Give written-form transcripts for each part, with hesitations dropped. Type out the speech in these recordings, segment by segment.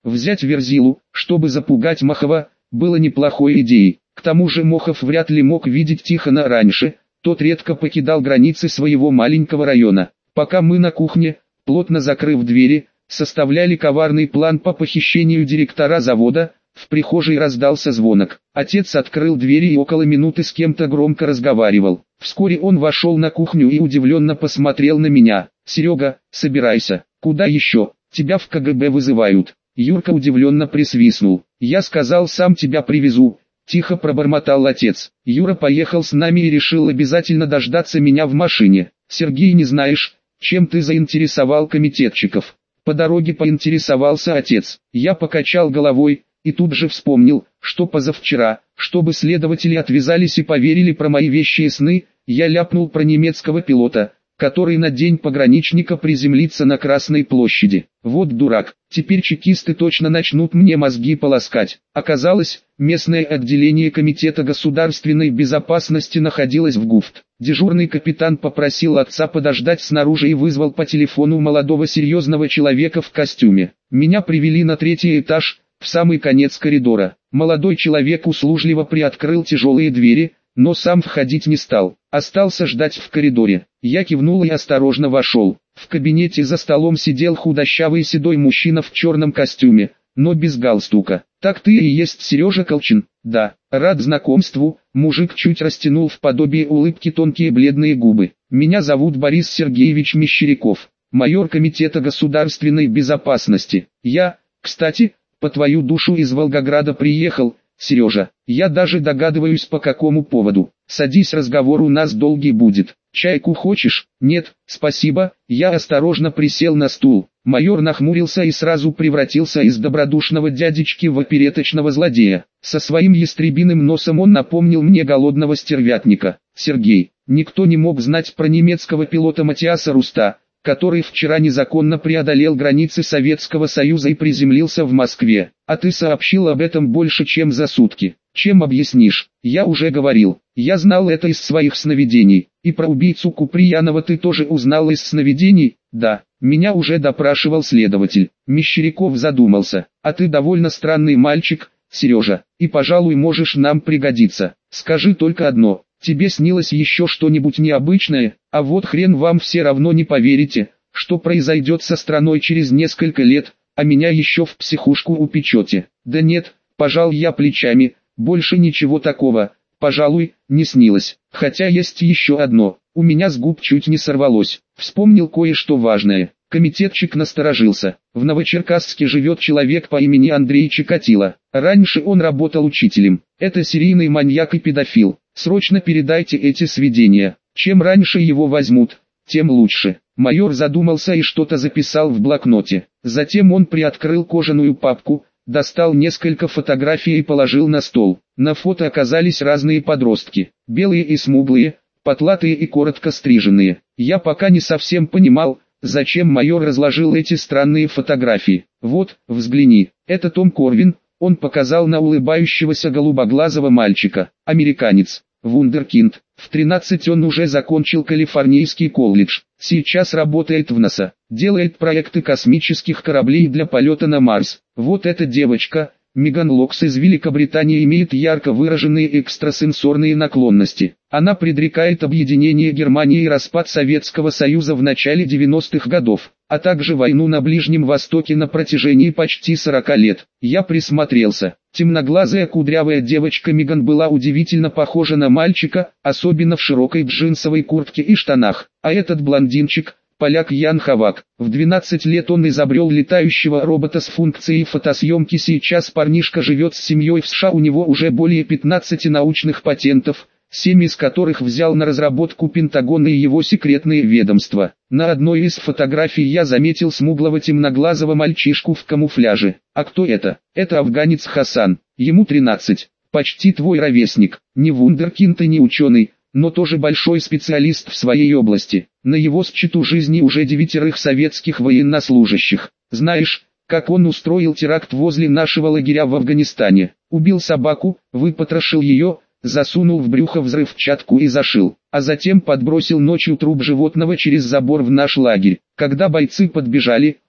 Взять Верзилу, чтобы запугать Мохова, было неплохой идеей. К тому же Мохов вряд ли мог видеть Тихона раньше, тот редко покидал границы своего маленького района. Пока мы на кухне, плотно закрыв двери, составляли коварный план по похищению директора завода, в прихожей раздался звонок. Отец открыл двери и около минуты с кем-то громко разговаривал. Вскоре он вошел на кухню и удивленно посмотрел на меня. «Серега, собирайся. Куда еще? Тебя в КГБ вызывают». Юрка удивленно присвистнул. «Я сказал, сам тебя привезу», — тихо пробормотал отец. Юра поехал с нами и решил обязательно дождаться меня в машине. «Сергей, не знаешь, чем ты заинтересовал комитетчиков?» По дороге поинтересовался отец. Я покачал головой и тут же вспомнил, что позавчера, чтобы следователи отвязались и поверили про мои вещи и сны, я ляпнул про немецкого пилота, который на день пограничника приземлится на Красной площади. Вот дурак, теперь чекисты точно начнут мне мозги полоскать. Оказалось, местное отделение Комитета государственной безопасности находилось в ГУФТ. Дежурный капитан попросил отца подождать снаружи и вызвал по телефону молодого серьезного человека в костюме. Меня привели на 3-й этаж, в самый конец коридора. Молодой человек услужливо приоткрыл тяжелые двери, но сам входить не стал. Остался ждать в коридоре. Я кивнул и осторожно вошел. В кабинете за столом сидел худощавый седой мужчина в черном костюме, но без галстука. «Так ты и есть Сережа Колчин?» «Да, рад знакомству», мужик чуть растянул в подобие улыбки тонкие бледные губы. «Меня зовут Борис Сергеевич Мещеряков, майор Комитета государственной безопасности. Я, кстати, по твою душу из Волгограда приехал, Сережа. Я даже догадываюсь, по какому поводу. Садись, разговор у нас долгий будет. Чайку хочешь?» «Нет, спасибо». Я осторожно присел на стул. Майор нахмурился и сразу превратился из добродушного дядечки в опереточного злодея. Со своим ястребиным носом он напомнил мне голодного стервятника. «Сергей, никто не мог знать про немецкого пилота Матиаса Руста, который вчера незаконно преодолел границы Советского Союза и приземлился в Москве. А ты сообщил об этом больше, чем за сутки. Чем объяснишь?» «Я уже говорил, я знал это из своих сновидений. И про убийцу Куприянова ты тоже узнал из сновидений?» «Да, меня уже допрашивал следователь». Мещеряков задумался. «А ты довольно странный мальчик, Сережа, и, пожалуй, можешь нам пригодиться. Скажи только одно. Тебе снилось еще что-нибудь необычное? А вот хрен вам все равно не поверите, что произойдет со страной через несколько лет, а меня еще в психушку упечете». «Да нет», пожал я плечами, больше ничего такого, пожалуй, не снилось. Хотя есть еще одно, у меня с губ чуть не сорвалось. Вспомнил кое-что важное. Комитетчик насторожился. В Новочеркасске живет человек по имени Андрей Чикатило. Раньше он работал учителем. Это серийный маньяк и педофил. Срочно передайте эти сведения. Чем раньше его возьмут, тем лучше». Майор задумался и что-то записал в блокноте. Затем он приоткрыл кожаную папку, достал несколько фотографий и положил на стол. На фото оказались разные подростки. Белые и смуглые, потлатые и коротко стриженные. Я пока не совсем понимал, зачем майор разложил эти странные фотографии. «Вот, взгляни, это Том Корвин», он показал на улыбающегося голубоглазого мальчика. Американец, вундеркинд. В 13 он уже закончил Калифорнийский колледж. Сейчас работает в НАСА. Делает проекты космических кораблей для полета на Марс. Вот эта девочка, Меган Локс из Великобритании, имеет ярко выраженные экстрасенсорные наклонности. Она предрекает объединение Германии и распад Советского Союза в начале 90-х годов, а также войну на Ближнем Востоке на протяжении почти 40 лет. Я присмотрелся. Темноглазая кудрявая девочка Меган была удивительно похожа на мальчика, особенно в широкой джинсовой куртке и штанах. А этот блондинчик, поляк Ян Хавак. В 12 лет он изобрел летающего робота с функцией фотосъемки. Сейчас парнишка живет с семьей в США, у него уже более 15 научных патентов, 7 из которых взял на разработку Пентагон и его секретные ведомства. На одной из фотографий я заметил смуглого темноглазого мальчишку в камуфляже. А кто это? Это афганец Хасан, ему 13, почти твой ровесник, не вундеркинд и не ученый, но тоже большой специалист в своей области. На его счету жизни уже 9 советских военнослужащих. Знаешь, как он устроил теракт возле нашего лагеря в Афганистане? Убил собаку, выпотрошил ее, засунул в брюхо взрывчатку и зашил, а затем подбросил ночью труп животного через забор в наш лагерь. Когда бойцы подбежали,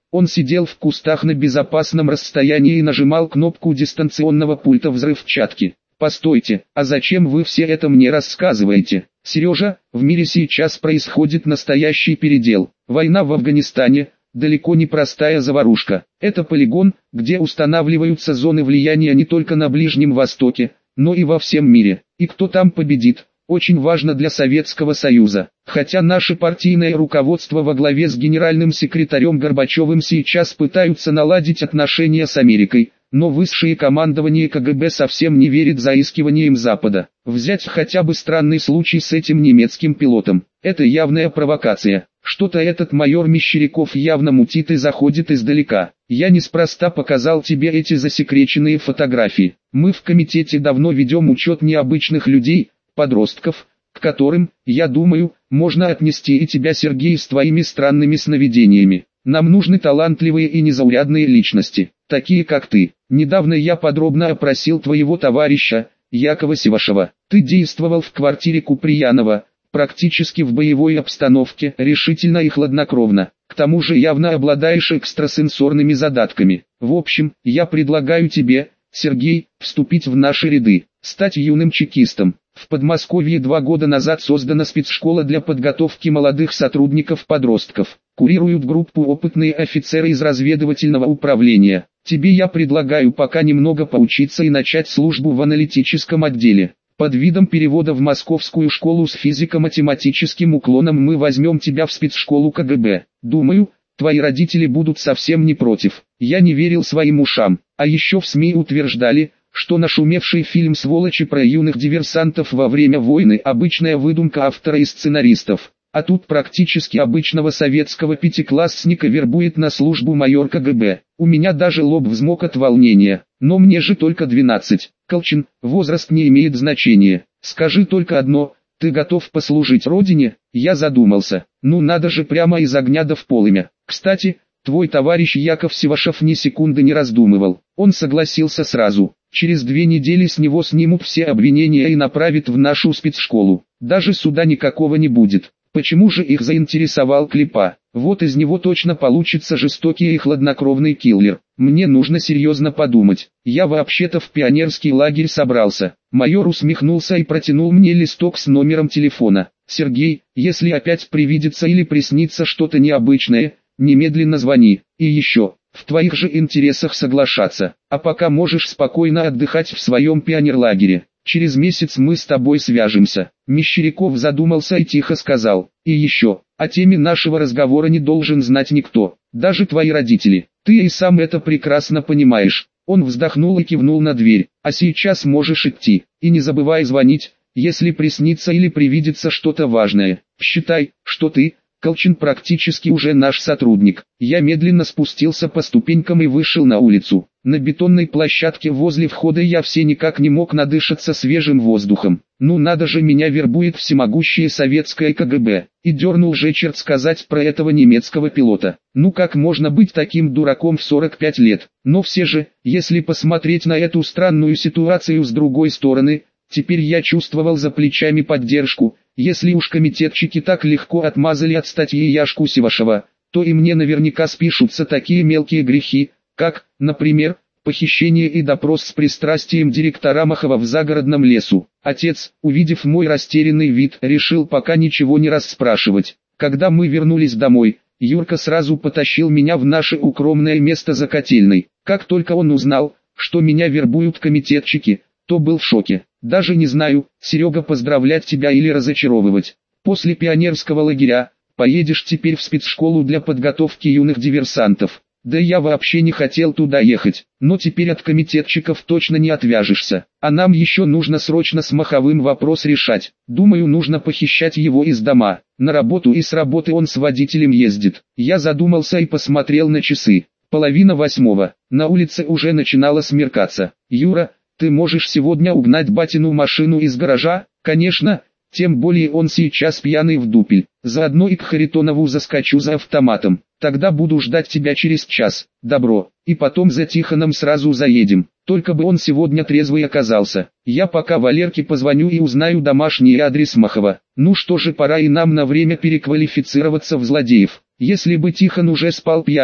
Он сидел в кустах на безопасном расстоянии и нажимал кнопку дистанционного пульта взрывчатки. «Постойте, а зачем вы все это мне рассказываете? Сережа, в мире сейчас происходит настоящий передел. Война в Афганистане, далеко не простая заварушка. Это полигон, где устанавливаются зоны влияния не только на Ближнем Востоке, но и во всем мире. И кто там победит, очень важно для Советского Союза. Хотя наше партийное руководство во главе с генеральным секретарем Горбачевым сейчас пытаются наладить отношения с Америкой, но высшее командование КГБ совсем не верит заискиваниям Запада. Взять хотя бы странный случай с этим немецким пилотом. Это явная провокация. Что-то этот майор Мещеряков явно мутит и заходит издалека. Я неспроста показал тебе эти засекреченные фотографии. Мы в комитете давно ведем учет необычных людей, подростков, к которым, я думаю, можно отнести и тебя, Сергей, с твоими странными сновидениями. Нам нужны талантливые и незаурядные личности, такие как ты. Недавно я подробно опросил твоего товарища, Якова Севашева. Ты действовал в квартире Куприянова, практически в боевой обстановке, решительно и хладнокровно. К тому же явно обладаешь экстрасенсорными задатками. В общем, я предлагаю тебе, Сергей, вступить в наши ряды, стать юным чекистом. В Подмосковье 2 года назад создана спецшкола для подготовки молодых сотрудников-подростков. Курируют группу опытные офицеры из разведывательного управления. Тебе я предлагаю пока немного поучиться и начать службу в аналитическом отделе. Под видом перевода в Московскую школу с физико-математическим уклоном мы возьмем тебя в спецшколу КГБ. Думаю, твои родители будут совсем не против. Я не верил своим ушам. А еще в СМИ утверждали, что нашумевший фильм «Сволочи» про юных диверсантов во время войны – обычная выдумка автора и сценаристов. А тут практически обычного советского пятиклассника вербует на службу майор КГБ. У меня даже лоб взмок от волнения. Но мне же только 12. Колчин, возраст не имеет значения. Скажи только одно, ты готов послужить родине? Я задумался. Ну надо же, прямо из огня да в полымя. Кстати, твой товарищ Яков Севашев ни секунды не раздумывал. Он согласился сразу. Через 2 недели с него снимут все обвинения и направят в нашу спецшколу. Даже суда никакого не будет. Почему же их заинтересовал Клепа? Вот из него точно получится жестокий и хладнокровный киллер. Мне нужно серьезно подумать. Я вообще-то в пионерский лагерь собрался. Майор усмехнулся и протянул мне листок с номером телефона. Сергей, если опять привидится или приснится что-то необычное, немедленно звони. И еще, в твоих же интересах соглашаться. А пока можешь спокойно отдыхать в своем пионерлагере. Через месяц мы с тобой свяжемся. Мещеряков задумался и тихо сказал. И еще, о теме нашего разговора не должен знать никто, даже твои родители. Ты и сам это прекрасно понимаешь. Он вздохнул и кивнул на дверь. А сейчас можешь идти. И не забывай звонить, если приснится или привидится что-то важное. Считай, что ты, Колчин, практически уже наш сотрудник. Я медленно спустился по ступенькам и вышел на улицу. На бетонной площадке возле входа я все никак не мог надышаться свежим воздухом. Ну надо же, меня вербует всемогущее советское КГБ. И дернул же черт сказать про этого немецкого пилота. Ну как можно быть таким дураком в 45 лет? Но все же, если посмотреть на эту странную ситуацию с другой стороны, теперь я чувствовал за плечами поддержку. Если уж комитетчики так легко отмазали от статьи Яшку Севашева, то и мне наверняка спишутся такие мелкие грехи, как, например, похищение и допрос с пристрастием директора Махова в загородном лесу. Отец, увидев мой растерянный вид, решил пока ничего не расспрашивать. Когда мы вернулись домой, Юрка сразу потащил меня в наше укромное место за котельной. Как только он узнал, что меня вербуют комитетчики, то был в шоке. Даже не знаю, Серега, поздравлять тебя или разочаровывать. После пионерского лагеря, поедешь теперь в спецшколу для подготовки юных диверсантов. Да я вообще не хотел туда ехать, но теперь от комитетчиков точно не отвяжешься. А нам еще нужно срочно с Маховым вопрос решать. Думаю, нужно похищать его из дома. На работу и с работы он с водителем ездит. Я задумался и посмотрел на часы. 7:30. На улице уже начинало смеркаться. Юра, ты можешь сегодня угнать батину машину из гаража? Конечно, тем более он сейчас пьяный в дупель. Заодно и к Харитонову заскочу за автоматом. Тогда буду ждать тебя через час. Добро. И потом за Тихоном сразу заедем. Только бы он сегодня трезвый оказался. Я пока Валерке позвоню и узнаю домашний адрес Махова. Ну что же, пора и нам на время переквалифицироваться в злодеев. Если бы Тихон уже спал пьяным,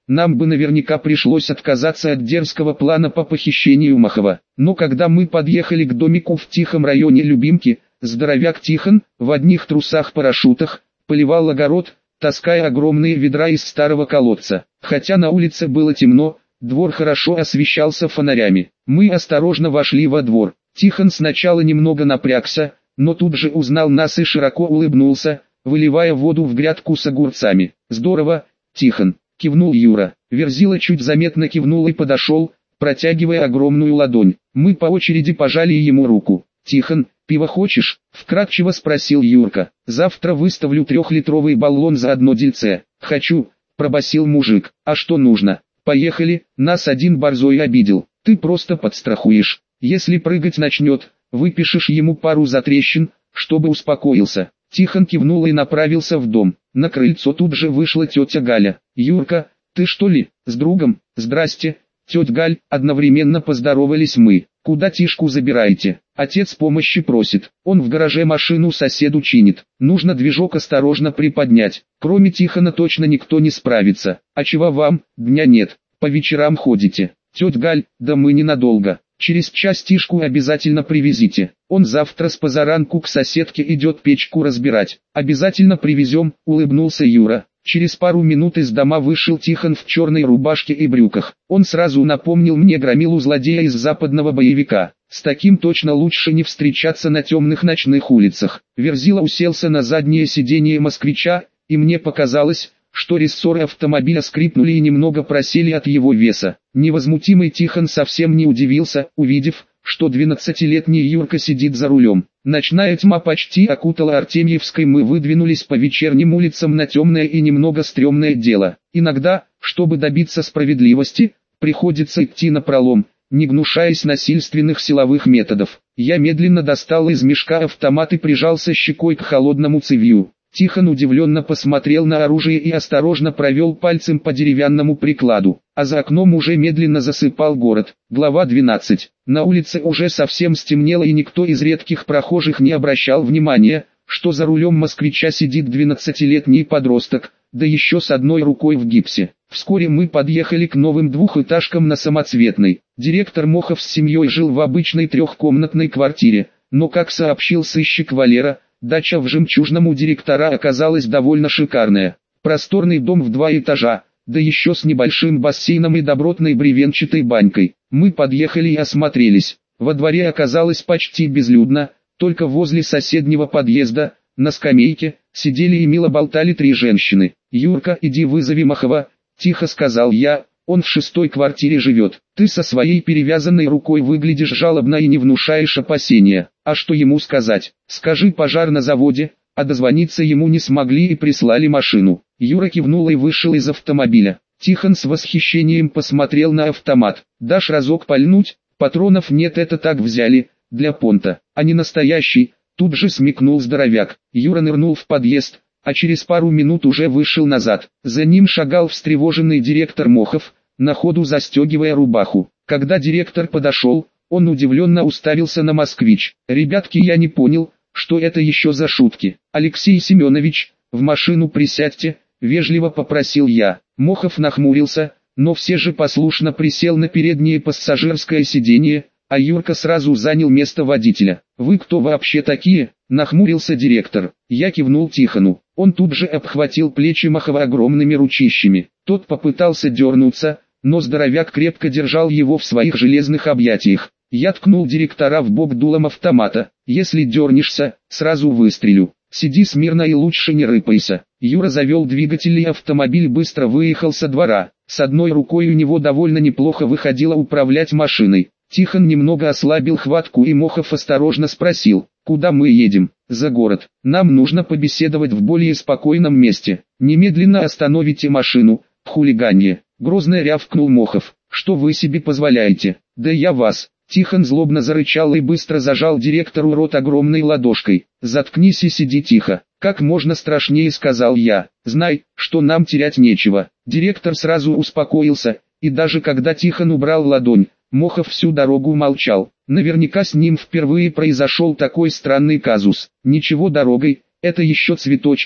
нам бы наверняка пришлось отказаться от дерзкого плана по похищению Мохова. Но когда мы подъехали к домику в тихом районе Любимки, здоровяк Тихон, в одних трусах-парашютах, поливал огород, таская огромные ведра из старого колодца. Хотя на улице было темно, двор хорошо освещался фонарями. Мы осторожно вошли во двор. Тихон сначала немного напрягся, но тут же узнал нас и широко улыбнулся, выливая воду в грядку с огурцами. «Здорово, Тихон», — кивнул Юра. Верзила чуть заметно кивнул и подошел, протягивая огромную ладонь. Мы по очереди пожали ему руку. «Тихон, пиво хочешь?» — вкратчиво спросил Юрка. «Завтра выставлю 3-литровый баллон за одно дельце». «Хочу», — пробасил мужик. «А что нужно?» «Поехали, нас один борзой обидел. Ты просто подстрахуешь. Если прыгать начнет, выпишешь ему пару затрещин, чтобы успокоился». Тихон кивнул и направился в дом. На крыльцо тут же вышла тетя Галя. «Юрка, ты что ли, с другом?» «Здрасте, тетя Галь», одновременно поздоровались мы. «Куда Тишку забираете? Отец помощи просит. Он в гараже машину соседу чинит. Нужно движок осторожно приподнять. Кроме Тихона точно никто не справится. А чего вам, дня нет, по вечерам ходите?» «Тетя Галь, да мы ненадолго. Через час Тишку обязательно привезите. Он завтра с позаранку к соседке идет печку разбирать». «Обязательно привезем», улыбнулся Юра. Через пару минут из дома вышел Тихон в черной рубашке и брюках. Он сразу напомнил мне громилу-злодея из западного боевика. С таким точно лучше не встречаться на темных ночных улицах. Верзила уселся на заднее сиденье москвича, и мне показалось, что рессоры автомобиля скрипнули и немного просели от его веса. Невозмутимый Тихон совсем не удивился, увидев, что 12-летний Юрка сидит за рулем. Ночная тьма почти окутала Артемьевской, мы выдвинулись по вечерним улицам на темное и немного стрёмное дело. Иногда, чтобы добиться справедливости, приходится идти напролом, не гнушаясь насильственных силовых методов. Я медленно достал из мешка автомат и прижался щекой к холодному цевью. Тихон удивленно посмотрел на оружие и осторожно провел пальцем по деревянному прикладу, а за окном уже медленно засыпал город. Глава 12. На улице уже совсем стемнело, и никто из редких прохожих не обращал внимания, что за рулем москвича сидит 12-летний подросток, да еще с одной рукой в гипсе. Вскоре мы подъехали к новым двухэтажкам на Самоцветной. Директор Мохов с семьей жил в обычной трехкомнатной квартире, но, как сообщил сыщик Валера, дача в Жемчужном у директора оказалась довольно шикарная. Просторный дом в 2 этажа, да еще с небольшим бассейном и добротной бревенчатой банькой. Мы подъехали и осмотрелись. Во дворе оказалось почти безлюдно, только возле соседнего подъезда, на скамейке, сидели и мило болтали 3 женщины. «Юрка, иди вызови Мохова», — тихо сказал я, — «он в 6-й квартире живет. Ты со своей перевязанной рукой выглядишь жалобно и не внушаешь опасения. А что ему сказать? Скажи, пожар на заводе», а дозвониться ему не смогли и прислали машину. Юра кивнул и вышел из автомобиля. Тихон с восхищением посмотрел на автомат. «Дашь разок пальнуть? Патронов нет, это так взяли, для понта, а не настоящий», тут же смекнул здоровяк. Юра нырнул в подъезд, а через пару минут уже вышел назад. За ним шагал встревоженный директор Мохов, на ходу застегивая рубаху. Когда директор подошел, он удивленно уставился на москвич. «Ребятки, я не понял, что это еще за шутки. Алексей Семенович, в машину присядьте», вежливо попросил я. Мохов нахмурился, но все же послушно присел на переднее пассажирское сиденье, а Юрка сразу занял место водителя. «Вы кто вообще такие?» — нахмурился директор. Я кивнул Тихону. Он тут же обхватил плечи Мохова огромными ручищами. Тот попытался дернуться, но здоровяк крепко держал его в своих железных объятиях. Я ткнул директора в бок дулом автомата. «Если дернешься, сразу выстрелю. Сиди смирно и лучше не рыпайся». Юра завел двигатель, и автомобиль быстро выехал со двора. С одной рукой у него довольно неплохо выходило управлять машиной. Тихон немного ослабил хватку, и Мохов осторожно спросил: «Куда мы едем?» «За город. Нам нужно побеседовать в более спокойном месте. Немедленно остановите машину, хулиганье!» Грозно рявкнул Мохов. «Что вы себе позволяете? Да я вас!» Тихон злобно зарычал и быстро зажал директору рот огромной ладошкой. «Заткнись и сиди тихо», — как можно страшнее сказал я. «Знай, что нам терять нечего». Директор сразу успокоился, и даже когда Тихон убрал ладонь, Мохов всю дорогу молчал. Наверняка с ним впервые произошел такой странный казус. «Ничего, дорогой, это еще цветочки»,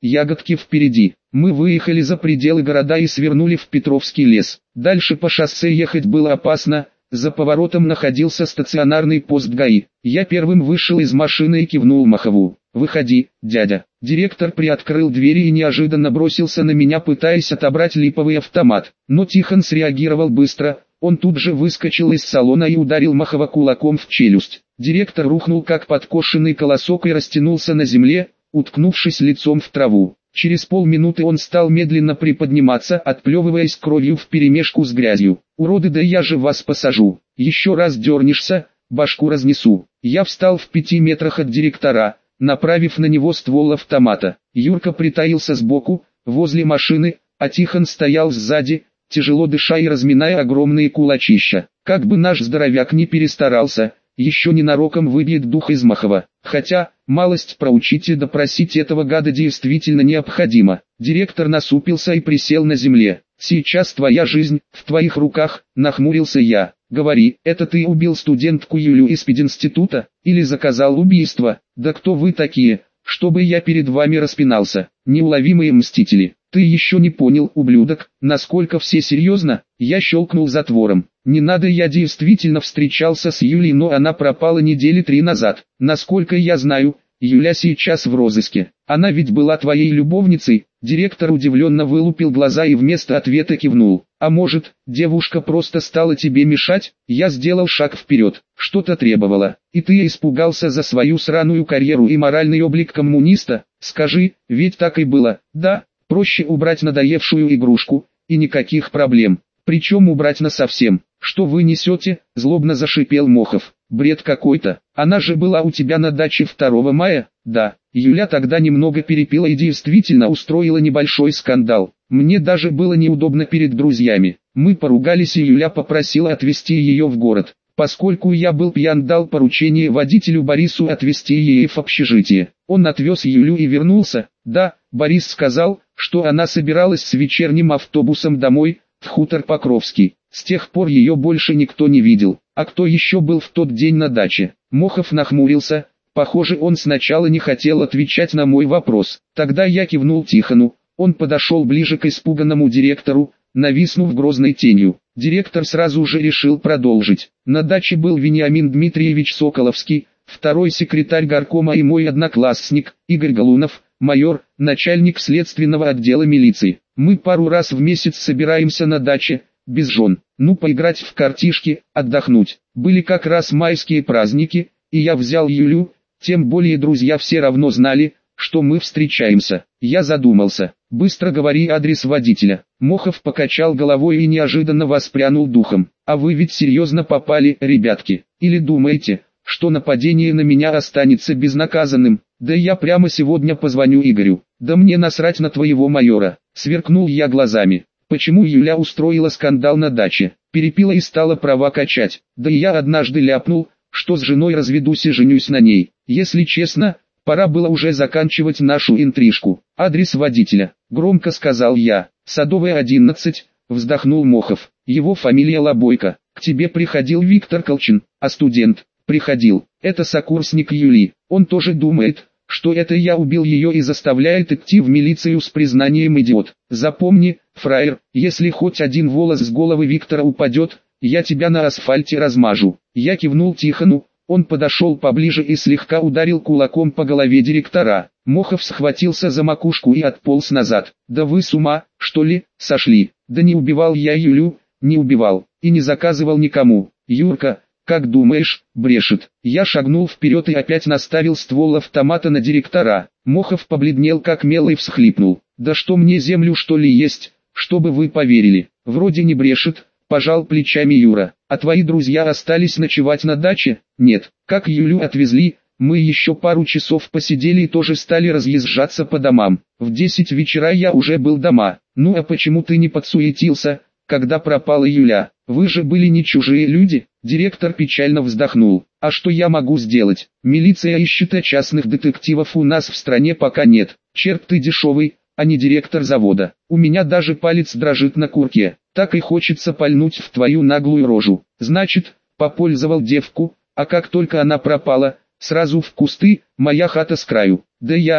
ягодки впереди. Мы выехали за пределы города и свернули в Петровский лес. Дальше по шоссе ехать было опасно, за поворотом находился стационарный пост ГАИ. Я первым вышел из машины и кивнул Махову. «Выходи, дядя». Директор приоткрыл двери и неожиданно бросился на меня, пытаясь отобрать липовый автомат. Но Тихон среагировал быстро, он тут же выскочил из салона и ударил Махова кулаком в челюсть. Директор рухнул как подкошенный колосок и растянулся на земле, уткнувшись лицом в траву. Через полминуты он стал медленно приподниматься, отплевываясь кровью вперемешку с грязью. «Уроды, да я же вас посажу. Еще раз дернешься, башку разнесу». Я встал в 5 метрах от директора, направив на него ствол автомата. Юрка притаился сбоку, возле машины, а Тихон стоял сзади, тяжело дыша и разминая огромные кулачища. Как бы наш здоровяк не перестарался, еще ненароком выбьет дух из Махова. Хотя, малость проучить и допросить этого гада действительно необходимо. Директор насупился и присел на земле. «Сейчас твоя жизнь в твоих руках», — нахмурился я. «Говори, это ты убил студентку Юлю из пединститута, или заказал убийство? Да кто вы такие, чтобы я перед вами распинался? Неуловимые мстители». «Ты еще не понял, ублюдок, насколько все серьезно?» Я щелкнул затвором. «Не надо, я действительно встречался с Юлей, но она пропала недели 3 назад. Насколько я знаю, Юля сейчас в розыске. Она ведь была твоей любовницей?» Директор удивленно вылупил глаза и вместо ответа кивнул. «А может, девушка просто стала тебе мешать?» Я сделал шаг вперед. «Что-то требовало. И ты испугался за свою сраную карьеру и моральный облик коммуниста? Скажи, ведь так и было, да?» Проще убрать надоевшую игрушку, и никаких проблем. Причем убрать насовсем. «Что вы несете?» – злобно зашипел Мохов. «Бред какой-то. Она же была у тебя на даче 2 мая?» «Да». Юля тогда немного перепила и действительно устроила небольшой скандал. Мне даже было неудобно перед друзьями. Мы поругались, и Юля попросила отвезти ее в город. Поскольку я был пьян, дал поручение водителю Борису отвезти ее в общежитие. Он отвез Юлю и вернулся. Да, Борис сказал, что она собиралась с вечерним автобусом домой, в хутор Покровский. С тех пор ее больше никто не видел. А кто еще был в тот день на даче?» Мохов нахмурился. Похоже, он сначала не хотел отвечать на мой вопрос. Тогда я кивнул Тихону. Он подошел ближе к испуганному директору, нависнув грозной тенью. Директор сразу же решил продолжить. «На даче был Вениамин Дмитриевич Соколовский, второй секретарь горкома, и мой одноклассник, Игорь Галунов, майор, начальник следственного отдела милиции. Мы пару раз в месяц собираемся на даче, без жен. Ну, поиграть в картишки, отдохнуть. Были как раз майские праздники, и я взял Юлю, тем более друзья все равно знали, что мы встречаемся». Я задумался. «Быстро говори адрес водителя». Мохов покачал головой и неожиданно воспрянул духом. «А вы ведь серьезно попали, ребятки? Или думаете, что нападение на меня останется безнаказанным? Да я прямо сегодня позвоню Игорю». «Да мне насрать на твоего майора», — сверкнул я глазами. «Почему Юля устроила скандал на даче? Перепила и стала права качать. Да и я однажды ляпнул, что с женой разведусь и женюсь на ней. Если честно, пора было уже заканчивать нашу интрижку». «Адрес водителя», — громко сказал я. «Садовая, 11», — вздохнул Мохов. «Его фамилия Лобойко. К тебе приходил Виктор Колчин, а студент?» «Приходил. Это сокурсник Юли. Он тоже думает, что это я убил ее, и заставляет идти в милицию с признанием. Идиот. Запомни, фраер, если хоть один волос с головы Виктора упадет, я тебя на асфальте размажу». Я кивнул Тихону. Он подошел поближе и слегка ударил кулаком по голове директора. Мохов схватился за макушку и отполз назад. «Да вы с ума, что ли, сошли? Да не убивал я Юлю, не убивал, и не заказывал никому. Юрка, как думаешь, брешет?» Я шагнул вперед и опять наставил ствол автомата на директора. Мохов побледнел как мел и всхлипнул. «Да что мне, землю что ли есть, чтобы вы поверили?» «Вроде не брешет», — пожал плечами Юра. «А твои друзья остались ночевать на даче?» «Нет». «Как Юлю отвезли, мы еще пару часов посидели и тоже стали разъезжаться по домам. В 10 вечера я уже был дома». «Ну а почему ты не подсуетился, когда пропала Юля? Вы же были не чужие люди?» Директор печально вздохнул. «А что я могу сделать? Милиция ищет, а частных детективов у нас в стране пока нет. Черт, ты дешевый, а не директор завода. У меня даже палец дрожит на курке. Так и хочется пальнуть в твою наглую рожу. Значит, попользовал девку, а как только она пропала, сразу в кусты, моя хата с краю. Да я,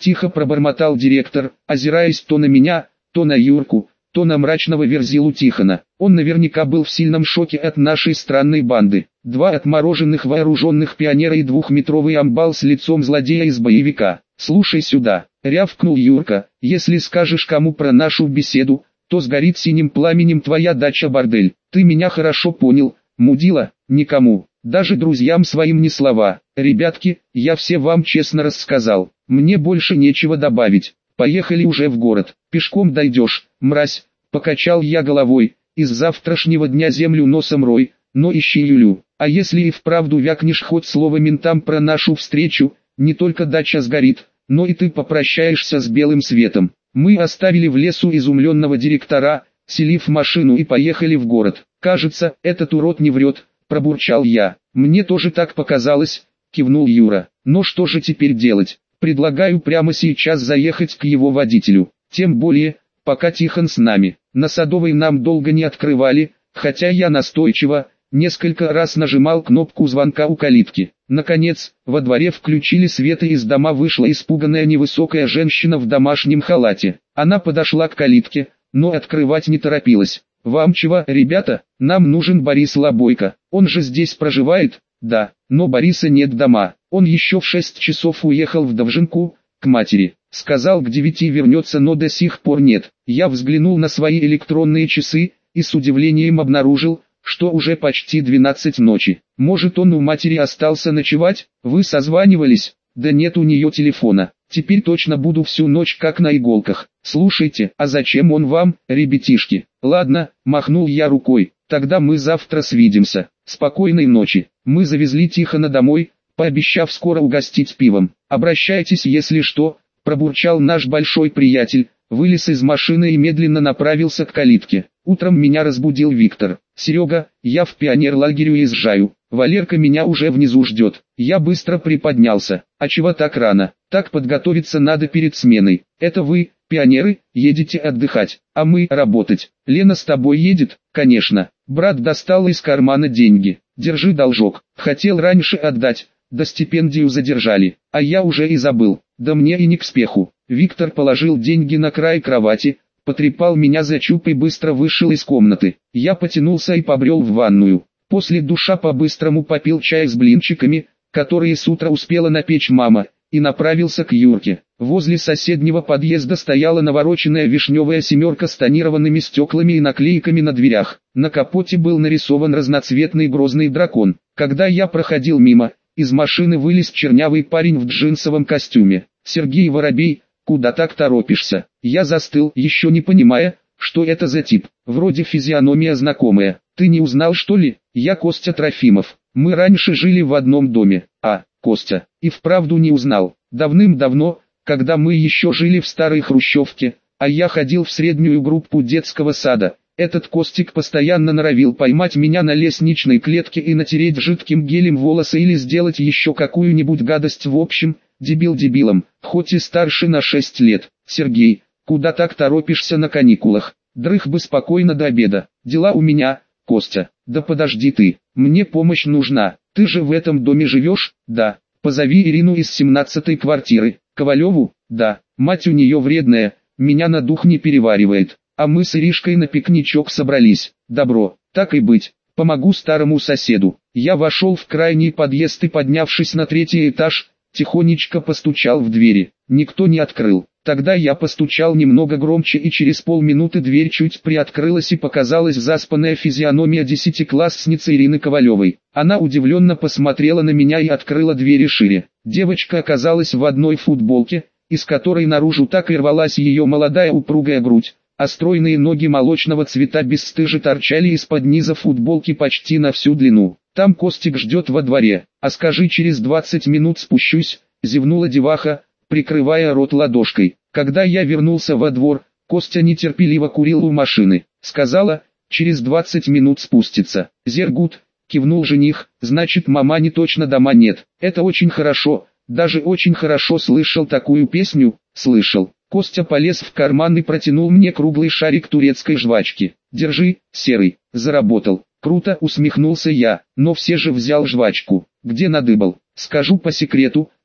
тихо пробормотал директор, озираясь то на меня, то на Юрку, то на мрачного верзилу Тихона. Он наверняка был в сильном шоке от нашей странной банды. 2 отмороженных вооруженных пионера и 2-метровый амбал с лицом злодея из боевика. «Слушай сюда», — рявкнул Юрка, — «если скажешь кому про нашу беседу, то сгорит синим пламенем твоя дача-бордель. Ты меня хорошо понял, мудила? Никому, даже друзьям своим ни слова. Ребятки, я все вам честно рассказал, мне больше нечего добавить. Поехали уже в город, пешком дойдешь, мразь», — покачал я головой, — «из завтрашнего дня землю носом рой, но ищи Юлю, а если и вправду вякнешь хоть слово ментам про нашу встречу, не только дача сгорит, но и ты попрощаешься с белым светом». Мы оставили в лесу изумленного директора, селив машину и поехали в город. «Кажется, этот урод не врет», — пробурчал я. «Мне тоже так показалось», — кивнул Юра. «Но что же теперь делать? Предлагаю прямо сейчас заехать к его водителю. Тем более, пока Тихон с нами. На Садовой нам долго не открывали, хотя я настойчиво, несколько раз нажимал кнопку звонка у калитки. Наконец, во дворе включили свет и из дома вышла испуганная невысокая женщина в домашнем халате. Она подошла к калитке, но открывать не торопилась. «Вам чего, ребята? Нам нужен Борис Лобойко. Он же здесь проживает?» «Да, но Бориса нет дома. Он еще в 6 часов уехал в Довженку, к матери. Сказал, к 9 вернется, но до сих пор нет». Я взглянул на свои электронные часы и с удивлением обнаружил, что уже почти 12 ночи. «Может, он у матери остался ночевать? Вы созванивались?» «Да нет у нее телефона. Теперь точно буду всю ночь как на иголках. Слушайте, а зачем он вам, ребятишки?» «Ладно», — махнул я рукой, — «тогда мы завтра свидимся. Спокойной ночи». Мы завезли Тихона домой, пообещав скоро угостить пивом. «Обращайтесь, если что», — пробурчал наш большой приятель, вылез из машины и медленно направился к калитке. Утром меня разбудил Виктор. «Серега, я в пионерлагерь уезжаю. Валерка меня уже внизу ждет». Я быстро приподнялся. «А чего так рано? Так подготовиться надо перед сменой. Это вы, пионеры, едете отдыхать, а мы работать. Лена с тобой едет?» «Конечно». Брат достал из кармана деньги. «Держи должок. Хотел раньше отдать, да стипендию задержали, а я уже и забыл. Да мне и не к спеху». Виктор положил деньги на край кровати, потрепал меня за чуб и быстро вышел из комнаты. Я потянулся и побрел в ванную. После душа по-быстрому попил чай с блинчиками, которые с утра успела напечь мама, и направился к Юрке. Возле соседнего подъезда стояла навороченная вишневая семерка с тонированными стеклами и наклейками на дверях. На капоте был нарисован разноцветный грозный дракон. Когда я проходил мимо, из машины вылез чернявый парень в джинсовом костюме. «Сергей Воробей, куда так торопишься?» Я застыл, еще не понимая, что это за тип. Вроде физиономия знакомая. «Ты не узнал, что ли? Я Костя Трофимов. Мы раньше жили в одном доме». «А, Костя, и вправду не узнал. Давным-давно, когда мы еще жили в старой хрущевке, а я ходил в среднюю группу детского сада, этот Костик постоянно норовил поймать меня на лестничной клетке и натереть жидким гелем волосы или сделать еще какую-нибудь гадость. В общем, дебил дебилом, хоть и старше на 6 лет. «Сергей, куда так торопишься на каникулах? Дрых бы спокойно до обеда. Дела у меня, Костя». «Да подожди ты, мне помощь нужна. Ты же в этом доме живешь?» «Да». «Позови Ирину из 17-й квартиры». «Ковалеву?» «Да». «Мать у нее вредная, меня на дух не переваривает. А мы с Иришкой на пикничок собрались». «Добро, так и быть. Помогу старому соседу». Я вошел в крайний подъезд и, поднявшись на 3-й этаж, тихонечко постучал в двери. Никто не открыл. Тогда я постучал немного громче, и через полминуты дверь чуть приоткрылась и показалась заспанная физиономия 10-классницы Ирины Ковалевой. Она удивленно посмотрела на меня и открыла двери шире. Девочка оказалась в одной футболке, из которой наружу так и рвалась ее молодая упругая грудь, а стройные ноги молочного цвета бесстыже торчали из-под низа футболки почти на всю длину. «Там Костик ждет во дворе, а скажи, через 20 минут спущусь», — зевнула деваха, прикрывая рот ладошкой. Когда я вернулся во двор, Костя нетерпеливо курил у машины. Сказала, через 20 минут спустится. «Зергут», — кивнул жених, — «значит, мамани точно дома нет». «Это очень хорошо, даже очень хорошо. Слышал такую песню?» «Слышал». Костя полез в карман и протянул мне круглый шарик турецкой жвачки. «Держи, серый». «Заработал». «Круто», — усмехнулся я, но все же взял жвачку. «Где надыбал?» «Скажу по секрету,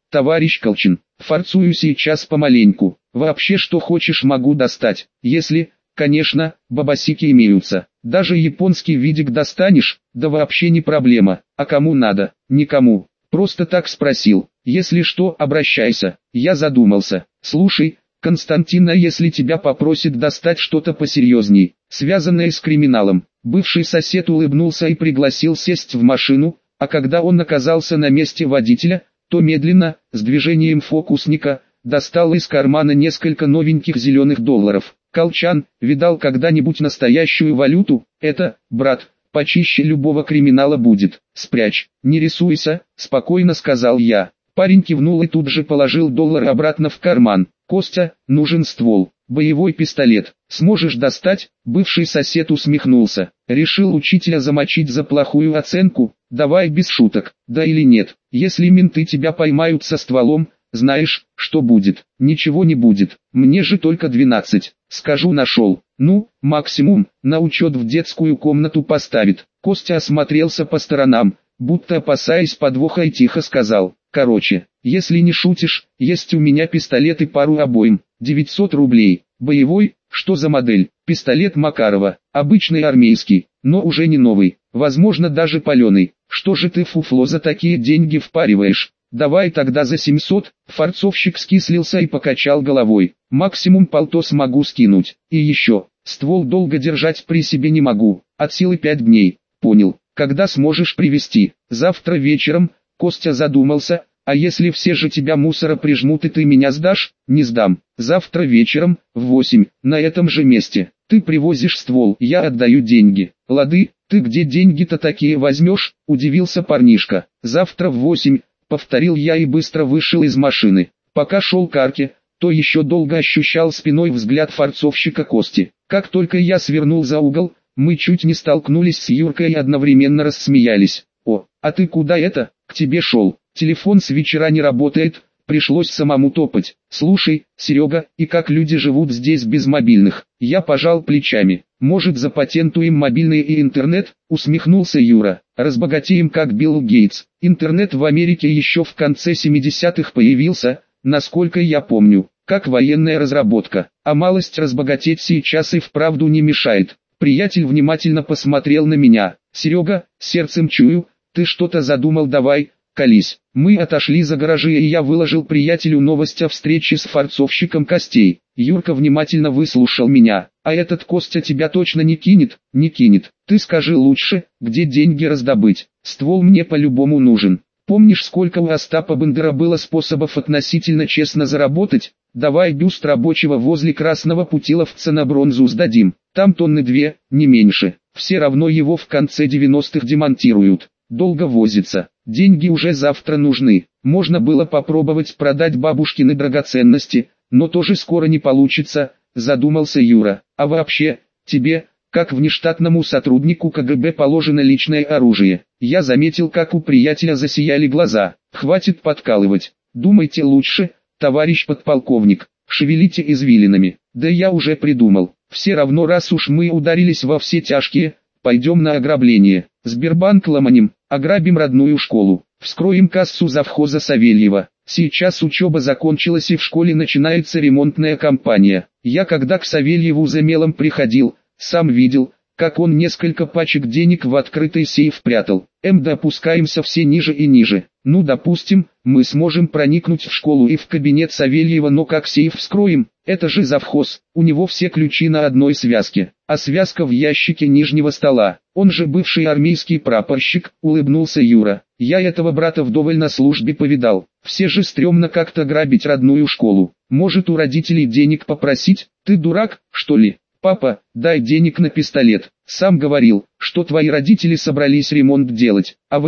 товарищ Колчин, форцую сейчас помаленьку. Вообще что хочешь могу достать, если, конечно, бабасики имеются. Даже японский видик достанешь, да вообще не проблема. А кому надо? Никому. Просто так спросил. Если что, обращайся. Я задумался. Слушай, Константин, а если тебя попросит достать что-то посерьезней, связанное с криминалом? Бывший сосед улыбнулся и пригласил сесть в машину, а когда он оказался на месте водителя, то медленно, с движением фокусника, достал из кармана несколько новеньких зеленых долларов. Колчан, видал когда-нибудь настоящую валюту? Это, брат, почище любого криминала будет. Спрячь, не рисуйся, спокойно сказал я. Парень кивнул и тут же положил доллар обратно в карман. Костя, нужен ствол, боевой пистолет. Сможешь достать? Бывший сосед усмехнулся. Решил учителя замочить за плохую оценку? Давай без шуток. Да или нет? Если менты тебя поймают со стволом, знаешь, что будет? Ничего не будет. Мне же только 12. Скажу, нашел. Ну, максимум, на учет в детскую комнату поставит. Костя осмотрелся по сторонам, будто опасаясь подвоха, и тихо сказал. Короче, если не шутишь, есть у меня пистолет и пару обоим. 900 рублей. Боевой? Что за модель? Пистолет Макарова. Обычный армейский, но уже не новый. Возможно даже паленый. Что же ты, фуфло, за такие деньги впариваешь? Давай тогда за 700. Форцовщик скислился и покачал головой. Максимум полто смогу скинуть. И еще, ствол долго держать при себе не могу. От силы 5 дней. Понял. Когда сможешь привезти? Завтра вечером. Костя задумался. А если все же тебя мусора прижмут и ты меня сдашь? Не сдам. Завтра вечером, в 8, на этом же месте. Ты привозишь ствол, я отдаю деньги. Лады, ты где деньги-то такие возьмешь? Удивился парнишка. Завтра в 8, повторил я и быстро вышел из машины. Пока шел к арке, то еще долго ощущал спиной взгляд форцовщика Кости. Как только я свернул за угол, мы чуть не столкнулись с Юркой и одновременно рассмеялись. О, а ты куда это? К тебе шел. Телефон с вечера не работает, пришлось самому топать. Слушай, Серега, и как люди живут здесь без мобильных? Я пожал плечами. Может, запатентуем мобильный и интернет? Усмехнулся Юра. Разбогатеем как Билл Гейтс. Интернет в Америке еще в конце 70-х появился, насколько я помню, как военная разработка. А малость разбогатеть сейчас и вправду не мешает. Приятель внимательно посмотрел на меня. Серега, сердцем чую, ты что-то задумал, давай. Колись. Мы отошли за гаражи, и я выложил приятелю новость о встрече с форцовщиком Костей. Юрка внимательно выслушал меня. А этот Костя тебя точно не кинет? Не кинет. Ты скажи лучше, где деньги раздобыть? Ствол мне по-любому нужен. Помнишь, сколько у Остапа Бендера было способов относительно честно заработать? Давай бюст рабочего возле Красного Путиловца на бронзу сдадим. Там тонны 2, не меньше. Все равно его в конце 90-х демонтируют. Долго возится. Деньги уже завтра нужны. Можно было попробовать продать бабушкины драгоценности, но тоже скоро не получится, задумался Юра. А вообще, тебе, как внештатному сотруднику КГБ, положено личное оружие. Я заметил, как у приятеля засияли глаза. Хватит подкалывать. Думайте лучше, товарищ подполковник. Шевелите извилинами. Да я уже придумал. Все равно, раз уж мы ударились во все тяжкие, пойдем на ограбление. Сбербанк ломанем, ограбим родную школу, вскроем кассу завхоза Савельева. Сейчас учеба закончилась и в школе начинается ремонтная кампания. Я когда к Савельеву за мелом приходил, сам видел, как он несколько пачек денег в открытый сейф прятал. Да опускаемся все ниже и ниже. Ну допустим, мы сможем проникнуть в школу и в кабинет Савельева, но как сейф вскроем? Это же завхоз, у него все ключи на одной связке, а связка в ящике нижнего стола. Он же бывший армейский прапорщик, улыбнулся Юра. Я этого брата вдоволь на службе повидал. Все же стрёмно как-то грабить родную школу. Может, у родителей денег попросить? Ты дурак, что ли? Папа, дай денег на пистолет. Сам говорил, что твои родители собрались ремонт делать, а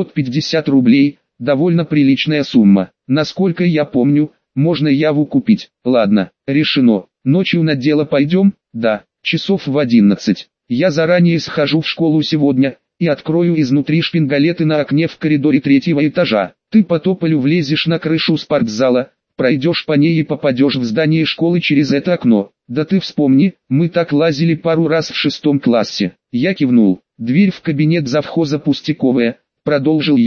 850 рублей – довольно приличная сумма. Насколько я помню, можно Яву купить. Ладно, решено. Ночью на дело пойдем? Да, часов в 11. Я заранее схожу в школу сегодня и открою изнутри шпингалеты на окне в коридоре 3-го этажа. Ты по тополю влезешь на крышу спортзала, пройдешь по ней и попадешь в здание школы через это окно. Да ты вспомни, мы так лазили пару раз в 6 классе. Я кивнул. Дверь в кабинет завхоза пустяковая, продолжил Юра.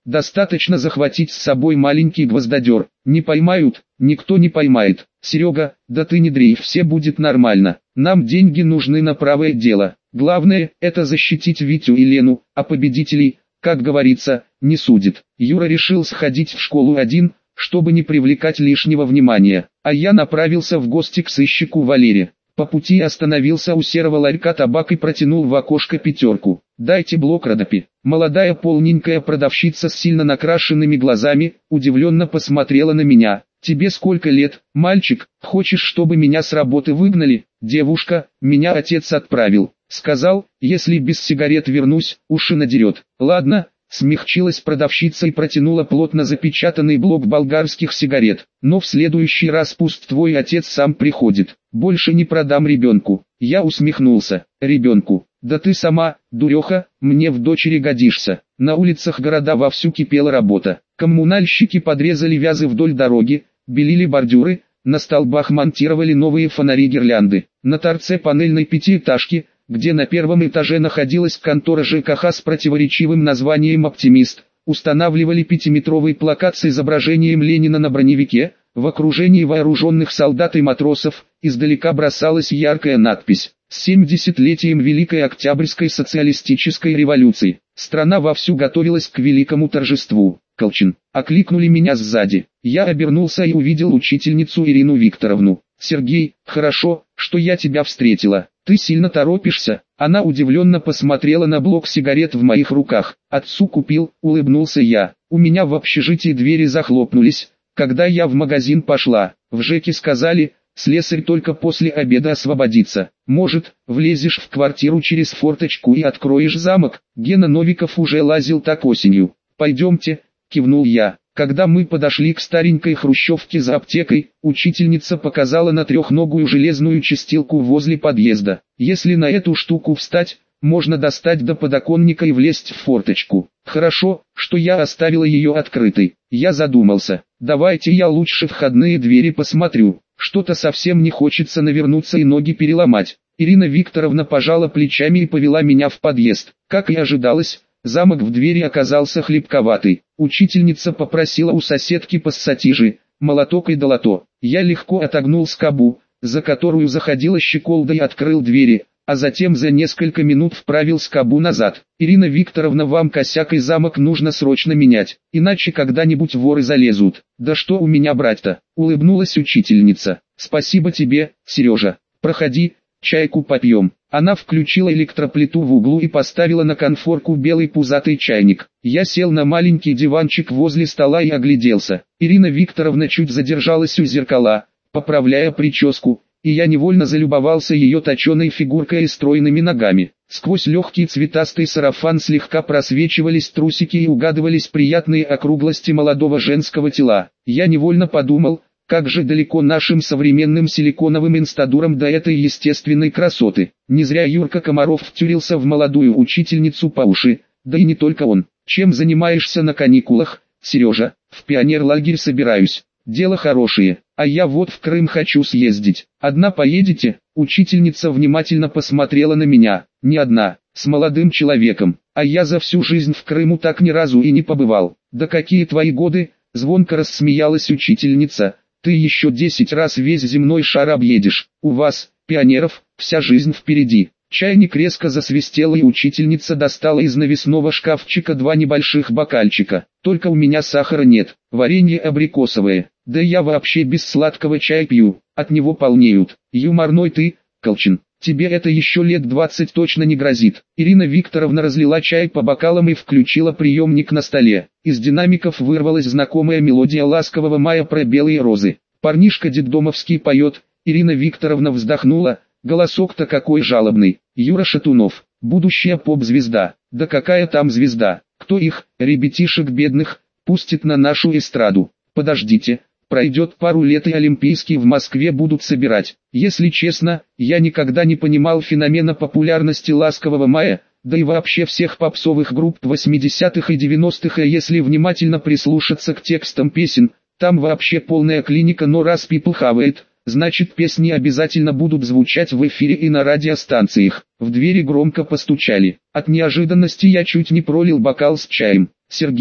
Достаточно захватить с собой маленький гвоздодер. Не поймают, никто не поймает. Серега, да ты не дрейф, все будет нормально. Нам деньги нужны на правое дело. Главное, это защитить Витю и Лену, а победителей, как говорится, не судит. Юра решил сходить в школу один, чтобы не привлекать лишнего внимания, а я направился в гости к сыщику Валере. По пути остановился у серого ларька табак и протянул в окошко 5. «Дайте блок Родопи». Молодая полненькая продавщица с сильно накрашенными глазами, удивленно посмотрела на меня. «Тебе сколько лет, мальчик? Хочешь, чтобы меня с работы выгнали?» «Девушка, меня отец отправил. Сказал, если без сигарет вернусь, уши надерет». «Ладно». Смягчилась продавщица и протянула плотно запечатанный блок болгарских сигарет. «Но в следующий раз пусть твой отец сам приходит. Больше не продам ребенку». Я усмехнулся. «Ребенку? Да ты сама, дуреха, мне в дочери годишься». На улицах города вовсю кипела работа. Коммунальщики подрезали вязы вдоль дороги, белили бордюры, на столбах монтировали новые фонари-гирлянды. На торце панельной пятиэтажки, где на первом этаже находилась контора ЖКХ с противоречивым названием «Оптимист», устанавливали 5-метровый плакат с изображением Ленина на броневике. В окружении вооруженных солдат и матросов издалека бросалась яркая надпись «С 70-летием Великой Октябрьской социалистической революции». Страна вовсю готовилась к великому торжеству. «Колчин!» — окликнули меня сзади. Я обернулся и увидел учительницу Ирину Викторовну. «Сергей, хорошо, что я тебя встретила. Ты сильно торопишься?» Она удивленно посмотрела на блок сигарет в моих руках. «Отцу купил», — улыбнулся я. «У меня в общежитии двери захлопнулись, когда я в магазин пошла. В ЖЭКе сказали, слесарь только после обеда освободится. Может, влезешь в квартиру через форточку и откроешь замок?» Гена Новиков уже лазил так осенью. «Пойдемте», — кивнул я. Когда мы подошли к старенькой хрущевке за аптекой, учительница показала на трехногую железную чистилку возле подъезда. «Если на эту штуку встать, можно достать до подоконника и влезть в форточку». «Хорошо, что я оставила ее открытой». Я задумался. «Давайте я лучше входные двери посмотрю. Что-то совсем не хочется навернуться и ноги переломать». Ирина Викторовна пожала плечами и повела меня в подъезд. Как и ожидалось, замок в двери оказался хлипковатый. Учительница попросила у соседки пассатижи, молоток и долото. Я легко отогнул скобу, за которую заходила щеколда, и открыл двери, а затем за несколько минут вправил скобу назад. «Ирина Викторовна, вам косяк и замок нужно срочно менять, иначе когда-нибудь воры залезут». «Да что у меня брать-то?» — улыбнулась учительница. «Спасибо тебе, Сережа. Проходи, чайку попьем». Она включила электроплиту в углу и поставила на конфорку белый пузатый чайник. Я сел на маленький диванчик возле стола и огляделся. Ирина Викторовна чуть задержалась у зеркала, поправляя прическу, и я невольно залюбовался ее точеной фигуркой и стройными ногами. Сквозь легкий цветастый сарафан слегка просвечивались трусики и угадывались приятные округлости молодого женского тела. Я невольно подумал, как же далеко нашим современным силиконовым инстадурам до этой естественной красоты. Не зря Юрка Комаров втюрился в молодую учительницу по уши, да и не только он. «Чем занимаешься на каникулах, Сережа?» «В пионерлагерь собираюсь. Дело хорошее, а я вот в Крым хочу съездить». «Одна поедете?» Учительница внимательно посмотрела на меня. «Не одна, с молодым человеком, а я за всю жизнь в Крыму так ни разу и не побывал». «Да какие твои годы?» Звонко рассмеялась учительница. «Ты еще 10 раз весь земной шар объедешь. У вас, пионеров, вся жизнь впереди». Чайник резко засвистел, и учительница достала из навесного шкафчика 2 небольших бокальчика. «Только у меня сахара нет, варенье абрикосовое. Да я вообще без сладкого чай пью, от него полнеют». «Юморной ты, Колчин. Тебе это еще лет 20 точно не грозит». Ирина Викторовна разлила чай по бокалам и включила приемник на столе. Из динамиков вырвалась знакомая мелодия «Ласкового мая» про белые розы. «Парнишка детдомовский поет». Ирина Викторовна вздохнула. «Голосок-то какой жалобный». «Юра Шатунов, будущая поп-звезда». «Да какая там звезда? Кто их, ребятишек бедных, пустит на нашу эстраду?» «Подождите, пройдет пару лет и олимпийские в Москве будут собирать». Если честно, я никогда не понимал феномена популярности «Ласкового мая», да и вообще всех попсовых групп 80-х и 90-х, и если внимательно прислушаться к текстам песен, там вообще полная клиника, но раз people have it, значит песни обязательно будут звучать в эфире и на радиостанциях. В двери громко постучали. От неожиданности я чуть не пролил бокал с чаем. «Сергей,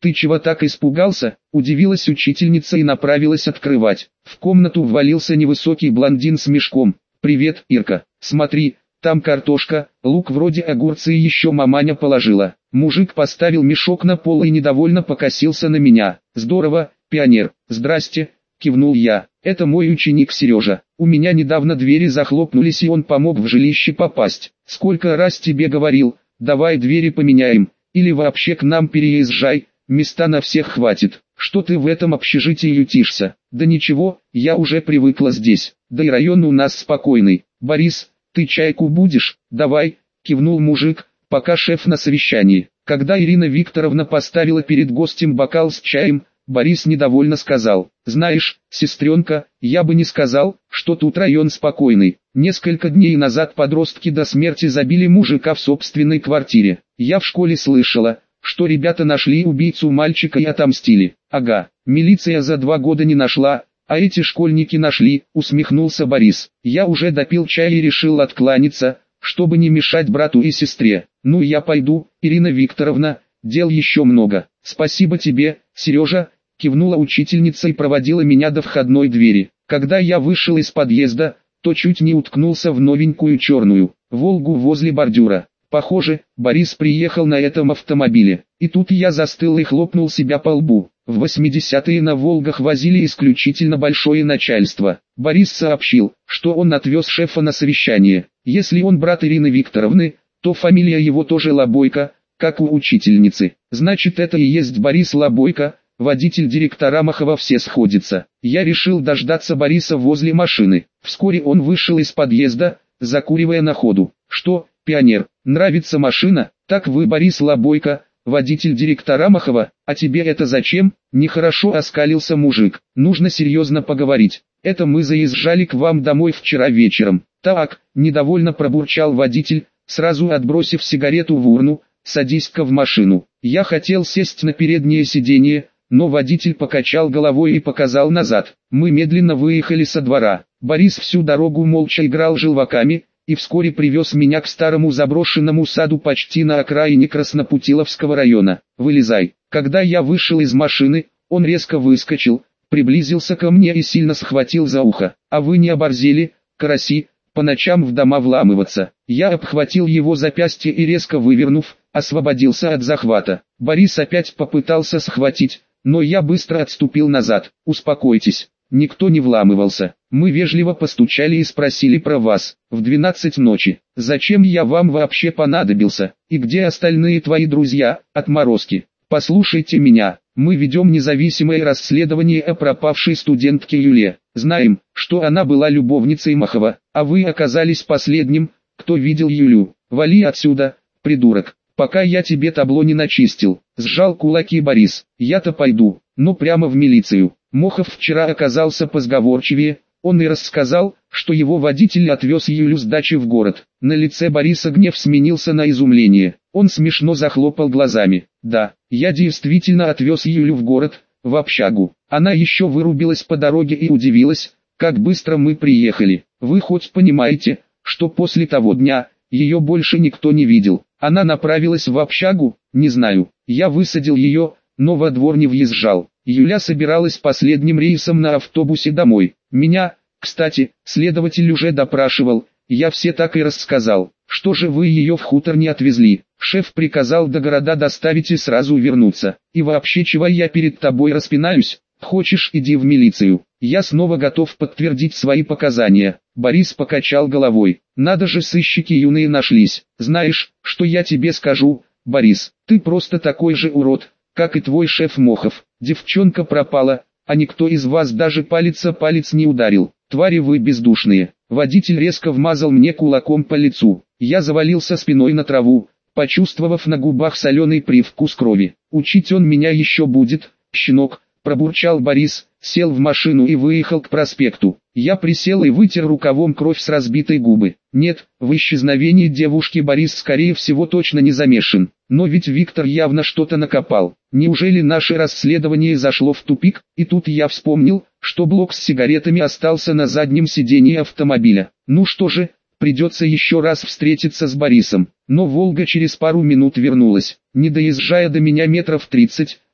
«Ты чего так испугался?» – удивилась учительница и направилась открывать. В комнату ввалился невысокий блондин с мешком. «Привет, Ирка, смотри, там картошка, лук вроде огурцы и еще маманя положила». Мужик поставил мешок на пол и недовольно покосился на меня. «Здорово, пионер». «Здрасте», – кивнул я. «Это мой ученик Сережа. У меня недавно двери захлопнулись и он помог в жилище попасть. Сколько раз тебе говорил, давай двери поменяем, или вообще к нам переезжай, места на всех хватит. Что ты в этом общежитии ютишься?» «Да ничего, я уже привыкла здесь, да и район у нас спокойный». «Борис, ты чайку будешь?» «Давай», – кивнул мужик, пока шеф на совещании. Когда Ирина Викторовна поставила перед гостем бокал с чаем, Борис недовольно сказал: «Знаешь, сестренка, я бы не сказал, что тут район спокойный. Несколько дней назад подростки до смерти забили мужика в собственной квартире. Я в школе слышала, что ребята нашли убийцу мальчика и отомстили». «Ага, милиция за 2 года не нашла, а эти школьники нашли», — усмехнулся Борис. «Я уже допил чай и решил откланяться, чтобы не мешать брату и сестре. Ну я пойду, Ирина Викторовна, дел еще много». «Спасибо тебе, Сережа», — кивнула учительница и проводила меня до входной двери. Когда я вышел из подъезда, то чуть не уткнулся в новенькую черную «Волгу» возле бордюра. Похоже, Борис приехал на этом автомобиле. И тут я застыл и хлопнул себя по лбу. В 80-е на «Волгах» возили исключительно большое начальство. Борис сообщил, что он отвез шефа на совещание. Если он брат Ирины Викторовны, то фамилия его тоже Лобойко, как у учительницы. Значит, это и есть Борис Лобойко, водитель директора Махова. Все сходятся. Я решил дождаться Бориса возле машины. Вскоре он вышел из подъезда, закуривая на ходу. «Что, пионер, нравится машина? Так вы Борис Лобойко, водитель директора Махова? А тебе это зачем?» Нехорошо оскалился мужик. «Нужно серьезно поговорить. Это мы заезжали к вам домой вчера вечером». «Так», недовольно пробурчал водитель, сразу отбросив сигарету в урну. «Садись-ка в машину». Я хотел сесть на переднее сиденье, но водитель покачал головой и показал назад. Мы медленно выехали со двора. Борис всю дорогу молча играл желваками, и вскоре привез меня к старому заброшенному саду почти на окраине Краснопутиловского района. «Вылезай». Когда я вышел из машины, он резко выскочил, приблизился ко мне и сильно схватил за ухо. «А вы не оборзели, караси, по ночам в дома вламываться?» Я обхватил его запястье и резко вывернув, освободился от захвата. Борис опять попытался схватить, но я быстро отступил назад. «Успокойтесь, никто не вламывался. Мы вежливо постучали и спросили про вас. В 12 ночи. Зачем я вам вообще понадобился? И где остальные твои друзья, отморозки? Послушайте меня, мы ведем независимое расследование о пропавшей студентке Юле. Знаем, что она была любовницей Махова, а вы оказались последним, кто видел Юлю. Вали отсюда, придурок, пока я тебе табло не начистил». Сжал кулаки Борис. «Я-то пойду, но прямо в милицию». Мохов вчера оказался позговорчивее, он и рассказал, что его водитель отвез Юлю с дачи в город. На лице Бориса гнев сменился на изумление. Он смешно захлопал глазами. «Да, я действительно отвез Юлю в город, в общагу. Она еще вырубилась по дороге и удивилась, как быстро мы приехали. Вы хоть понимаете, что после того дня ее больше никто не видел? Она направилась в общагу? Не знаю. Я высадил ее, но во двор не въезжал. Юля собиралась последним рейсом на автобусе домой. Меня, кстати, следователь уже допрашивал, я все так и рассказал. Что же вы ее в хутор не отвезли? Шеф приказал до города доставить и сразу вернуться. И вообще, чего я перед тобой распинаюсь? Хочешь, иди в милицию. Я снова готов подтвердить свои показания». Борис покачал головой. «Надо же, сыщики юные нашлись. Знаешь, что я тебе скажу, Борис? Ты просто такой же урод, как и твой шеф Мохов. Девчонка пропала, а никто из вас даже палец о палец не ударил. Твари вы бездушные». Водитель резко вмазал мне кулаком по лицу. Я завалился спиной на траву, почувствовав на губах соленый привкус крови. «Учить он меня еще будет, щенок», пробурчал Борис, сел в машину и выехал к проспекту. Я присел и вытер рукавом кровь с разбитой губы. Нет, в исчезновении девушки Борис скорее всего точно не замешан. Но ведь Виктор явно что-то накопал. Неужели наше расследование зашло в тупик? И тут я вспомнил, что блок с сигаретами остался на заднем сидении автомобиля. Ну что же, придется еще раз встретиться с Борисом. Но «Волга» через пару минут вернулась. Не доезжая до меня метров 30,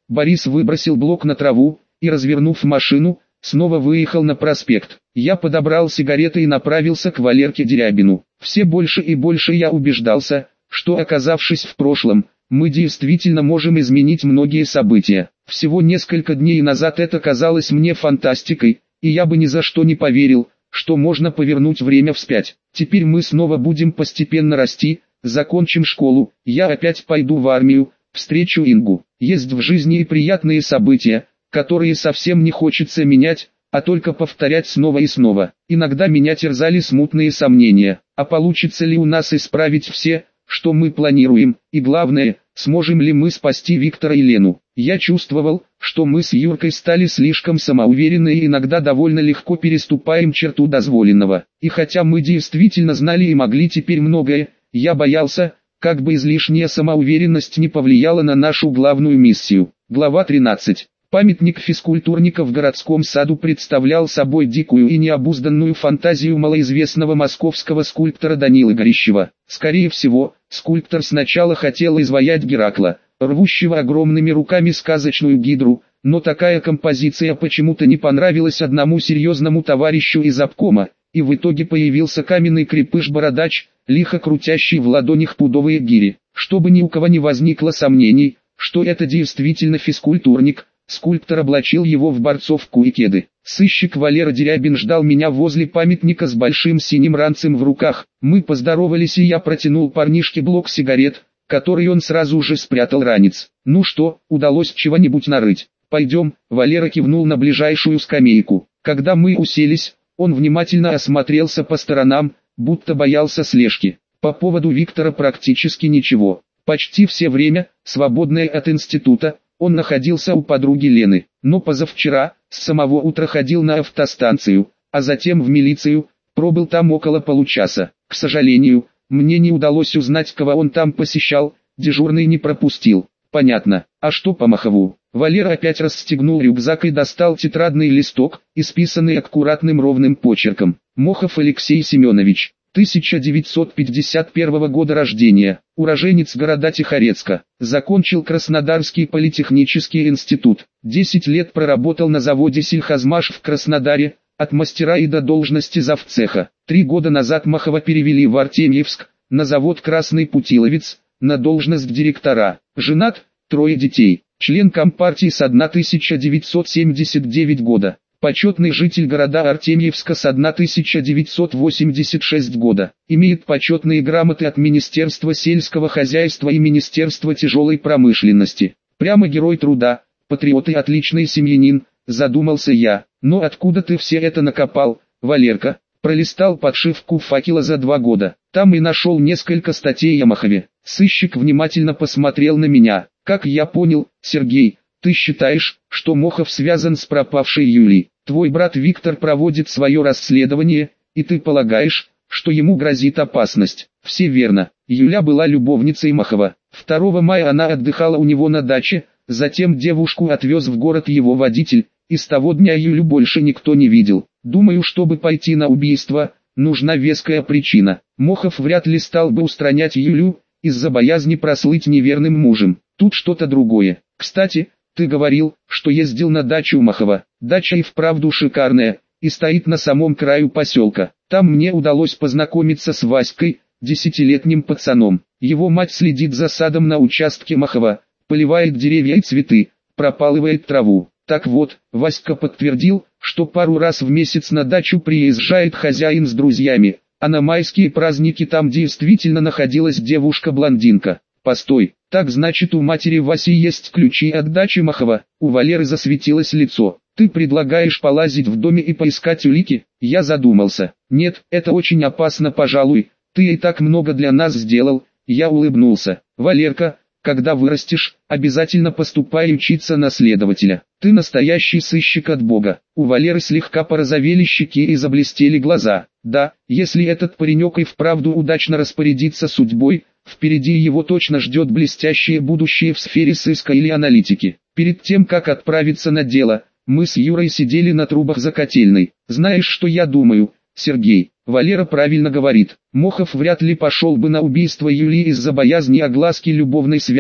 Борис выбросил блок на траву и, развернув машину, снова выехал на проспект. Я подобрал сигареты и направился к Валерке Дерябину. Все больше и больше я убеждался, что, оказавшись в прошлом, мы действительно можем изменить многие события. Всего несколько дней назад это казалось мне фантастикой, и я бы ни за что не поверил, что можно повернуть время вспять. Теперь мы снова будем постепенно расти, закончим школу, я опять пойду в армию, встречу Ингу. Есть в жизни и приятные события, которые совсем не хочется менять, а только повторять снова и снова. Иногда меня терзали смутные сомнения, а получится ли у нас исправить все, что мы планируем, и главное, сможем ли мы спасти Виктора и Лену. Я чувствовал, что мы с Юркой стали слишком самоуверенны и иногда довольно легко переступаем черту дозволенного. И хотя мы действительно знали и могли теперь многое, я боялся, как бы излишняя самоуверенность не повлияла на нашу главную миссию. Глава 13. Памятник физкультурника в городском саду представлял собой дикую и необузданную фантазию малоизвестного московского скульптора Данилы Горищева. Скорее всего, скульптор сначала хотел изваять Геракла, рвущего огромными руками сказочную гидру, но такая композиция почему-то не понравилась одному серьезному товарищу из обкома, и в итоге появился каменный крепыш-бородач, лихо крутящий в ладонях пудовые гири. Чтобы ни у кого не возникло сомнений, что это действительно физкультурник, скульптор облачил его в борцовку и кеды. Сыщик Валера Дерябин ждал меня возле памятника с большим синим ранцем в руках. Мы поздоровались, и я протянул парнишке блок сигарет, который он сразу же спрятал ранец. «Ну что, удалось чего-нибудь нарыть?» «Пойдем», — Валера кивнул на ближайшую скамейку. Когда мы уселись, он внимательно осмотрелся по сторонам, будто боялся слежки. По поводу Виктора практически ничего. Почти все время, свободное от института, он находился у подруги Лены, но позавчера, с самого утра ходил на автостанцию, а затем в милицию, пробыл там около получаса. К сожалению, мне не удалось узнать, кого он там посещал, дежурный не пропустил. Понятно. А что по Мохову? Валера опять расстегнул рюкзак и достал тетрадный листок, исписанный аккуратным ровным почерком. Мохов Алексей Семенович, 1951 года рождения, уроженец города Тихорецка, закончил Краснодарский политехнический институт, 10 лет проработал на заводе «Сельхозмаш» в Краснодаре, от мастера и до должности завцеха. 3 года назад Мохова перевели в Артемьевск, на завод «Красный Путиловец», на должность директора. Женат, 3 детей, член Компартии с 1979 года. Почетный житель города Артемьевска с 1986 года. Имеет почетные грамоты от Министерства сельского хозяйства и Министерства тяжелой промышленности. Прямо герой труда, патриот и отличный семьянин, задумался я. Но откуда ты все это накопал, Валерка? Пролистал подшивку «Факела» за 2 года. Там и нашел несколько статей о Мохове. Сыщик внимательно посмотрел на меня. Как я понял, Сергей, ты считаешь, что Мохов связан с пропавшей Юлей? Твой брат Виктор проводит свое расследование, и ты полагаешь, что ему грозит опасность? Все верно. Юля была любовницей Мохова. 2 мая она отдыхала у него на даче, затем девушку отвез в город его водитель, и с того дня Юлю больше никто не видел. Думаю, чтобы пойти на убийство, нужна веская причина. Мохов вряд ли стал бы устранять Юлю, из-за боязни прослыть неверным мужем. Тут что-то другое. Кстати, ты говорил, что ездил на дачу Мохова. Дача и вправду шикарная, и стоит на самом краю поселка. Там мне удалось познакомиться с Васькой, 10-летним пацаном. Его мать следит за садом на участке Мохова, поливает деревья и цветы, пропалывает траву. Так вот, Васька подтвердил, что пару раз в месяц на дачу приезжает хозяин с друзьями, а на майские праздники там действительно находилась девушка-блондинка. Постой, так значит у матери Васи есть ключи от дачи Мохова? У Валеры засветилось лицо. Ты предлагаешь полазить в доме и поискать улики? Я задумался. Нет, это очень опасно, пожалуй. Ты и так много для нас сделал. Я улыбнулся. Валерка, когда вырастешь, обязательно поступай учиться на следователя. Ты настоящий сыщик от Бога. У Валеры слегка порозовели щеки и заблестели глаза. Да, если этот паренек и вправду удачно распорядится судьбой, впереди его точно ждет блестящее будущее в сфере сыска или аналитики. Перед тем, как отправиться на дело, мы с Юрой сидели на трубах за котельной. Знаешь, что я думаю, Сергей? Валера правильно говорит. Мохов вряд ли пошел бы на убийство Юлии из-за боязни огласки любовной связи,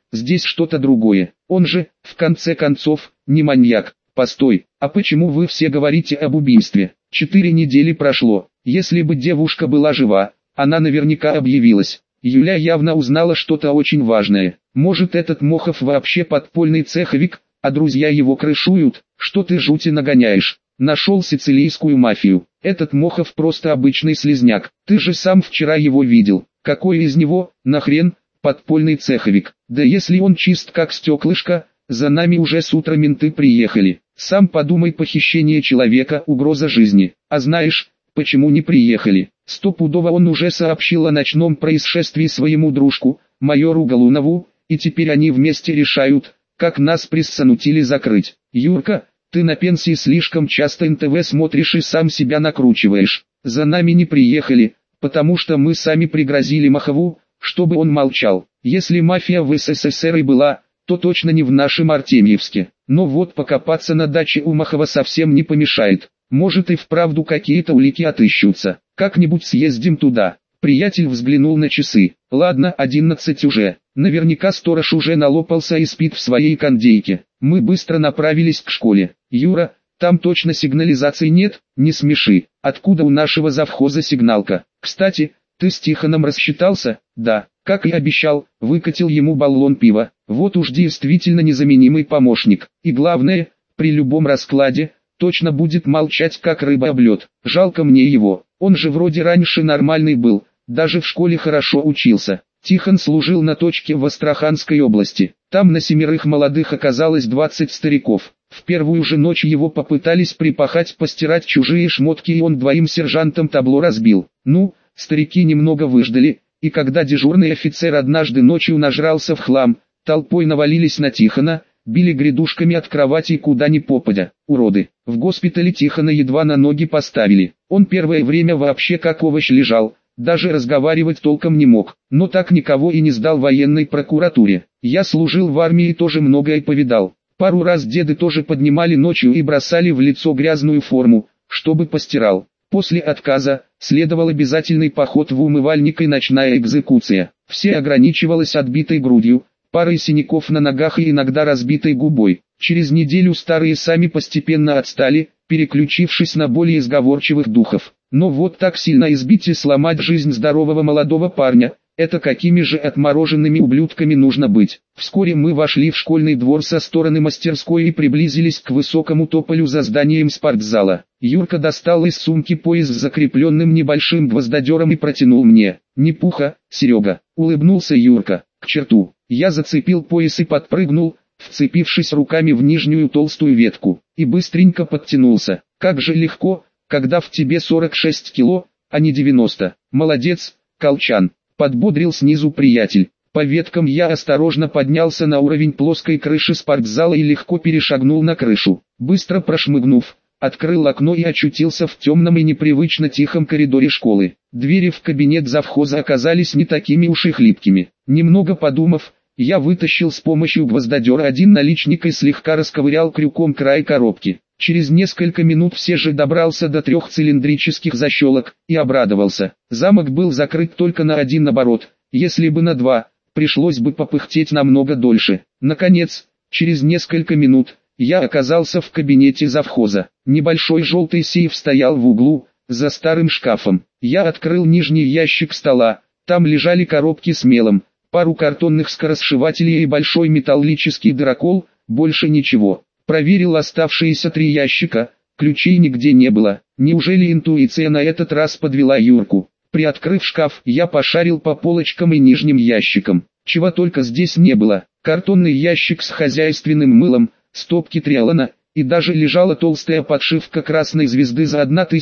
здесь что-то другое. Он же, в конце концов, не маньяк. Постой, а почему вы все говорите об убийстве? 4 недели прошло. Если бы девушка была жива, она наверняка объявилась. Юля явно узнала что-то очень важное. Может, этот Мохов вообще подпольный цеховик, а друзья его крышуют? Что ты жути нагоняешь? Нашел сицилийскую мафию. Этот Мохов просто обычный слизняк. Ты же сам вчера его видел. Какой из него, нахрен, подпольный цеховик? Да если он чист как стеклышко, за нами уже с утра менты приехали. Сам подумай, похищение человека, угроза жизни. А знаешь, почему не приехали? Стопудово он уже сообщил о ночном происшествии своему дружку, майору Голунову, и теперь они вместе решают, как нас прессануть или закрыть. Юрка, ты на пенсии слишком часто НТВ смотришь и сам себя накручиваешь. За нами не приехали, потому что мы сами пригрозили Мохову, чтобы он молчал. Если мафия в СССР и была, то точно не в нашем Артемьевске. Но вот покопаться на даче у Мохова совсем не помешает. Может и вправду какие-то улики отыщутся. Как-нибудь съездим туда. Приятель взглянул на часы. Ладно, 11 уже. Наверняка сторож уже налопался и спит в своей кондейке. Мы быстро направились к школе. Юра, там точно сигнализации нет? Не смеши. Откуда у нашего завхоза сигналка? Кстати, ты с Тихоном рассчитался? Да, как и обещал, выкатил ему баллон пива. Вот уж действительно незаменимый помощник. И главное, при любом раскладе, точно будет молчать как рыба об лед. Жалко мне его, он же вроде раньше нормальный был, даже в школе хорошо учился. Тихон служил на точке в Астраханской области. Там на 7 молодых оказалось 20 стариков. В первую же ночь его попытались припахать постирать чужие шмотки, и он 2 сержантам табло разбил. Ну, старики немного выждали, и когда дежурный офицер однажды ночью нажрался в хлам, толпой навалились на Тихона, били грядушками от кровати куда ни попадя. Уроды. В госпитале Тихона едва на ноги поставили. Он первое время вообще как овощ лежал, даже разговаривать толком не мог, но так никого и не сдал военной прокуратуре. Я служил в армии и тоже многое повидал. Пару раз деды тоже поднимали ночью и бросали в лицо грязную форму, чтобы постирал. После отказа, следовал обязательный поход в умывальник и ночная экзекуция. Все ограничивалось отбитой грудью, парой синяков на ногах и иногда разбитой губой. Через неделю старые сами постепенно отстали, переключившись на более сговорчивых духов. Но вот так сильно избить и сломать жизнь здорового молодого парня, это какими же отмороженными ублюдками нужно быть. Вскоре мы вошли в школьный двор со стороны мастерской и приблизились к высокому тополю за зданием спортзала. Юрка достал из сумки пояс с закрепленным небольшим гвоздодером и протянул мне. «Не пуха, Серега», — улыбнулся Юрка. «К черту». Я зацепил пояс и подпрыгнул, вцепившись руками в нижнюю толстую ветку, и быстренько подтянулся. Как же легко, когда в тебе 46 кило, а не 90. Молодец, Колчан, подбодрил снизу приятель. По веткам я осторожно поднялся на уровень плоской крыши спортзала и легко перешагнул на крышу. Быстро прошмыгнув, открыл окно и очутился в темном и непривычно тихом коридоре школы. Двери в кабинет завхоза оказались не такими уж и хлипкими. Немного подумав, я вытащил с помощью гвоздодера один наличник и слегка расковырял крюком край коробки. Через несколько минут все же добрался до 3 цилиндрических защелок и обрадовался. Замок был закрыт только на 1 оборот, если бы на 2, пришлось бы попыхтеть намного дольше. Наконец, через несколько минут, я оказался в кабинете завхоза. Небольшой желтый сейф стоял в углу, за старым шкафом. Я открыл нижний ящик стола, там лежали коробки с мелом, пару картонных скоросшивателей и большой металлический дырокол, больше ничего. Проверил оставшиеся 3 ящика, ключей нигде не было. Неужели интуиция на этот раз подвела Юрку? Приоткрыв шкаф, я пошарил по полочкам и нижним ящикам. Чего только здесь не было. Картонный ящик с хозяйственным мылом, стопки Триалана, и даже лежала толстая подшивка красной звезды за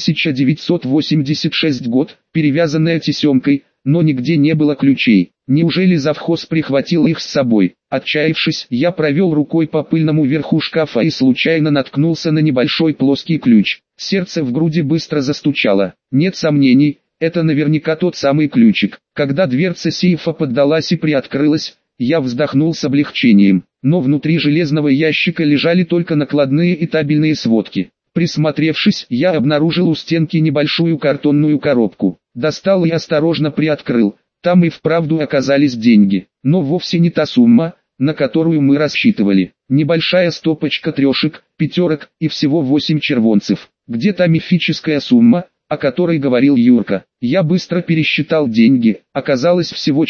1986 год, перевязанная тесемкой, но нигде не было ключей. Неужели завхоз прихватил их с собой? Отчаявшись, я провел рукой по пыльному верху шкафа и случайно наткнулся на небольшой плоский ключ. Сердце в груди быстро застучало. Нет сомнений, это наверняка тот самый ключик. Когда дверца сейфа поддалась и приоткрылась, я вздохнул с облегчением. Но внутри железного ящика лежали только накладные и табельные сводки. Присмотревшись, я обнаружил у стенки небольшую картонную коробку. Достал и осторожно приоткрыл. Там и вправду оказались деньги, но вовсе не та сумма, на которую мы рассчитывали. Небольшая стопочка трешек, пятерок и всего 8 червонцев. Где та мифическая сумма, о которой говорил Юрка? Я быстро пересчитал деньги, оказалось всего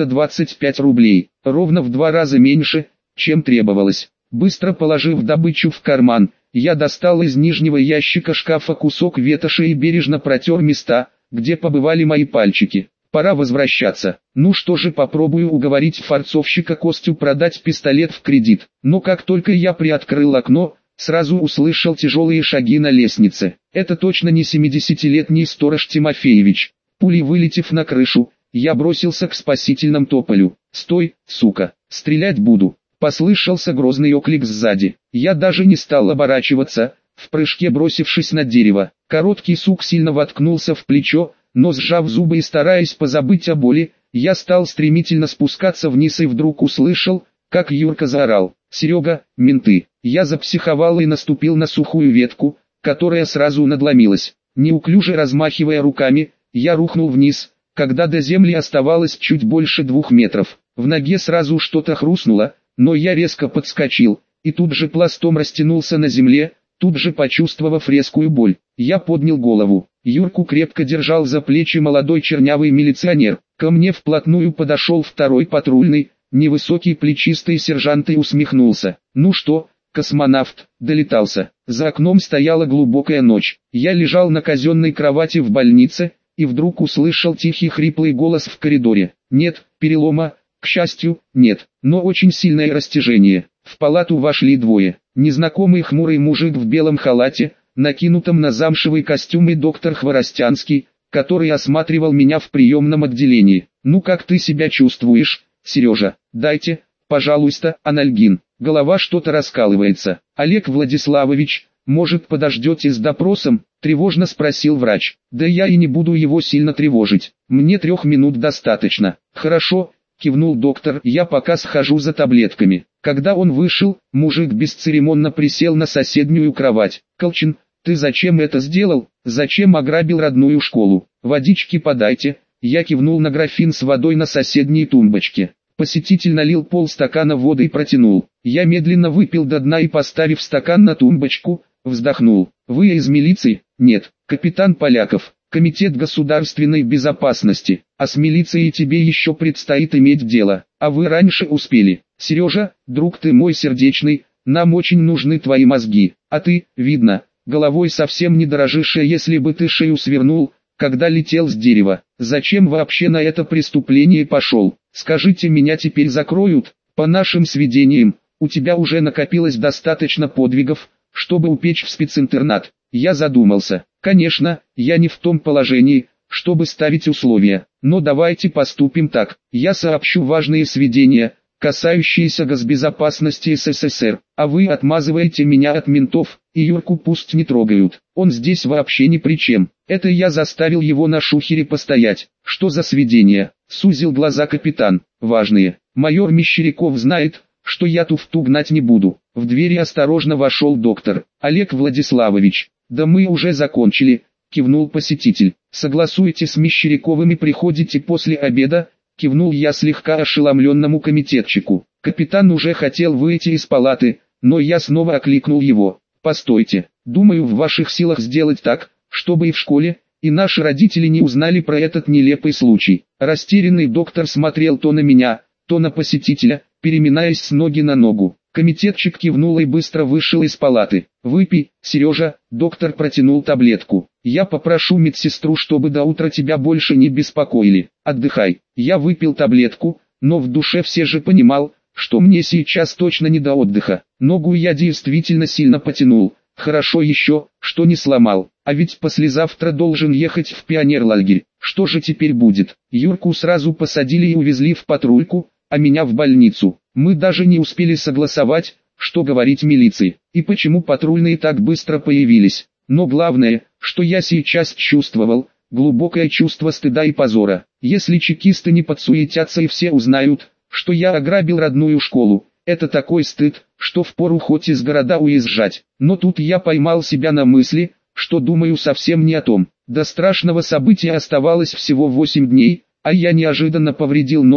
425 рублей, ровно в 2 раза меньше, чем требовалось. Быстро положив добычу в карман, я достал из нижнего ящика шкафа кусок ветоши и бережно протер места, где побывали мои пальчики. Пора возвращаться. Ну что же, попробую уговорить фарцовщика Костю продать пистолет в кредит. Но как только я приоткрыл окно, сразу услышал тяжелые шаги на лестнице. Это точно не 70-летний сторож Тимофеевич. Пулей вылетев на крышу, я бросился к спасительному тополю. «Стой, сука, стрелять буду!» Послышался грозный оклик сзади. Я даже не стал оборачиваться, в прыжке бросившись на дерево. Короткий сук сильно воткнулся в плечо, но сжав зубы и стараясь позабыть о боли, я стал стремительно спускаться вниз и вдруг услышал, как Юрка заорал: «Серега, менты!» Я запсиховал и наступил на сухую ветку, которая сразу надломилась. Неуклюже размахивая руками, я рухнул вниз, когда до земли оставалось чуть больше 2 метров. В ноге сразу что-то хрустнуло, но я резко подскочил, и тут же пластом растянулся на земле, тут же почувствовав резкую боль. Я поднял голову. Юрку крепко держал за плечи молодой чернявый милиционер. Ко мне вплотную подошел второй патрульный, невысокий плечистый сержант, и усмехнулся. «Ну что, космонавт, долетался?» За окном стояла глубокая ночь. Я лежал на казенной кровати в больнице, и вдруг услышал тихий хриплый голос в коридоре. «Нет, перелома, к счастью, нет, но очень сильное растяжение». В палату вошли 2. Незнакомый хмурый мужик в белом халате, накинутом на замшевый костюм, и доктор Хворостянский, который осматривал меня в приемном отделении. «Ну как ты себя чувствуешь, Сережа? Дайте, пожалуйста, анальгин. Голова что-то раскалывается». «Олег Владиславович, может, подождете с допросом?» – тревожно спросил врач. «Да я и не буду его сильно тревожить. Мне 3 минут достаточно». «Хорошо», – кивнул доктор, – «я пока схожу за таблетками». Когда он вышел, мужик бесцеремонно присел на соседнюю кровать. «Колчин, ты зачем это сделал? Зачем ограбил родную школу? Водички подайте». Я кивнул на графин с водой на соседней тумбочке. Посетитель налил полстакана воды и протянул. Я медленно выпил до дна и, поставив стакан на тумбочку, вздохнул. «Вы из милиции?» «Нет, капитан Поляков, Комитет государственной безопасности. А с милицией тебе еще предстоит иметь дело. А вы раньше успели. Сережа, друг ты мой сердечный, нам очень нужны твои мозги. А ты, видно, головой совсем не дорожишь, если бы ты шею свернул, когда летел с дерева. Зачем вообще на это преступление пошел? Скажите, меня теперь закроют? По нашим сведениям, у тебя уже накопилось достаточно подвигов, чтобы упечь в специнтернат». Я задумался. Конечно, я не в том положении, чтобы ставить условия, но давайте поступим так. Я сообщу важные сведения, касающиеся госбезопасности СССР, а вы отмазываете меня от ментов, и Юрку пусть не трогают. Он здесь вообще ни при чем. Это я заставил его на шухере постоять. Что за сведения? Сузил глаза капитан. Важные. Майор Мещеряков знает, что я туфту гнать не буду. В двери осторожно вошел доктор. «Олег Владиславович, да мы уже закончили», — кивнул посетитель. «Согласуйте с Мещеряковым и приходите после обеда», — кивнул я слегка ошеломленному комитетчику. Капитан уже хотел выйти из палаты, но я снова окликнул его. «Постойте, думаю, в ваших силах сделать так, чтобы и в школе, и наши родители не узнали про этот нелепый случай». Растерянный доктор смотрел то на меня, то на посетителя, переминаясь с ноги на ногу. Комитетчик кивнул и быстро вышел из палаты. «Выпей, Сережа», — доктор протянул таблетку. «Я попрошу медсестру, чтобы до утра тебя больше не беспокоили. Отдыхай». Я выпил таблетку, но в душе все же понимал, что мне сейчас точно не до отдыха. Ногу я действительно сильно потянул. Хорошо еще, что не сломал. А ведь послезавтра должен ехать в пионерлагерь. Что же теперь будет? Юрку сразу посадили и увезли в патрульку, а меня в больницу. Мы даже не успели согласовать, что говорить милиции, и почему патрульные так быстро появились. Но главное, что я сейчас чувствовал, глубокое чувство стыда и позора. Если чекисты не подсуетятся и все узнают, что я ограбил родную школу, это такой стыд, что впору хоть из города уезжать. Но тут я поймал себя на мысли, что думаю совсем не о том. До страшного события оставалось всего 8 дней, а я неожиданно повредил ногу,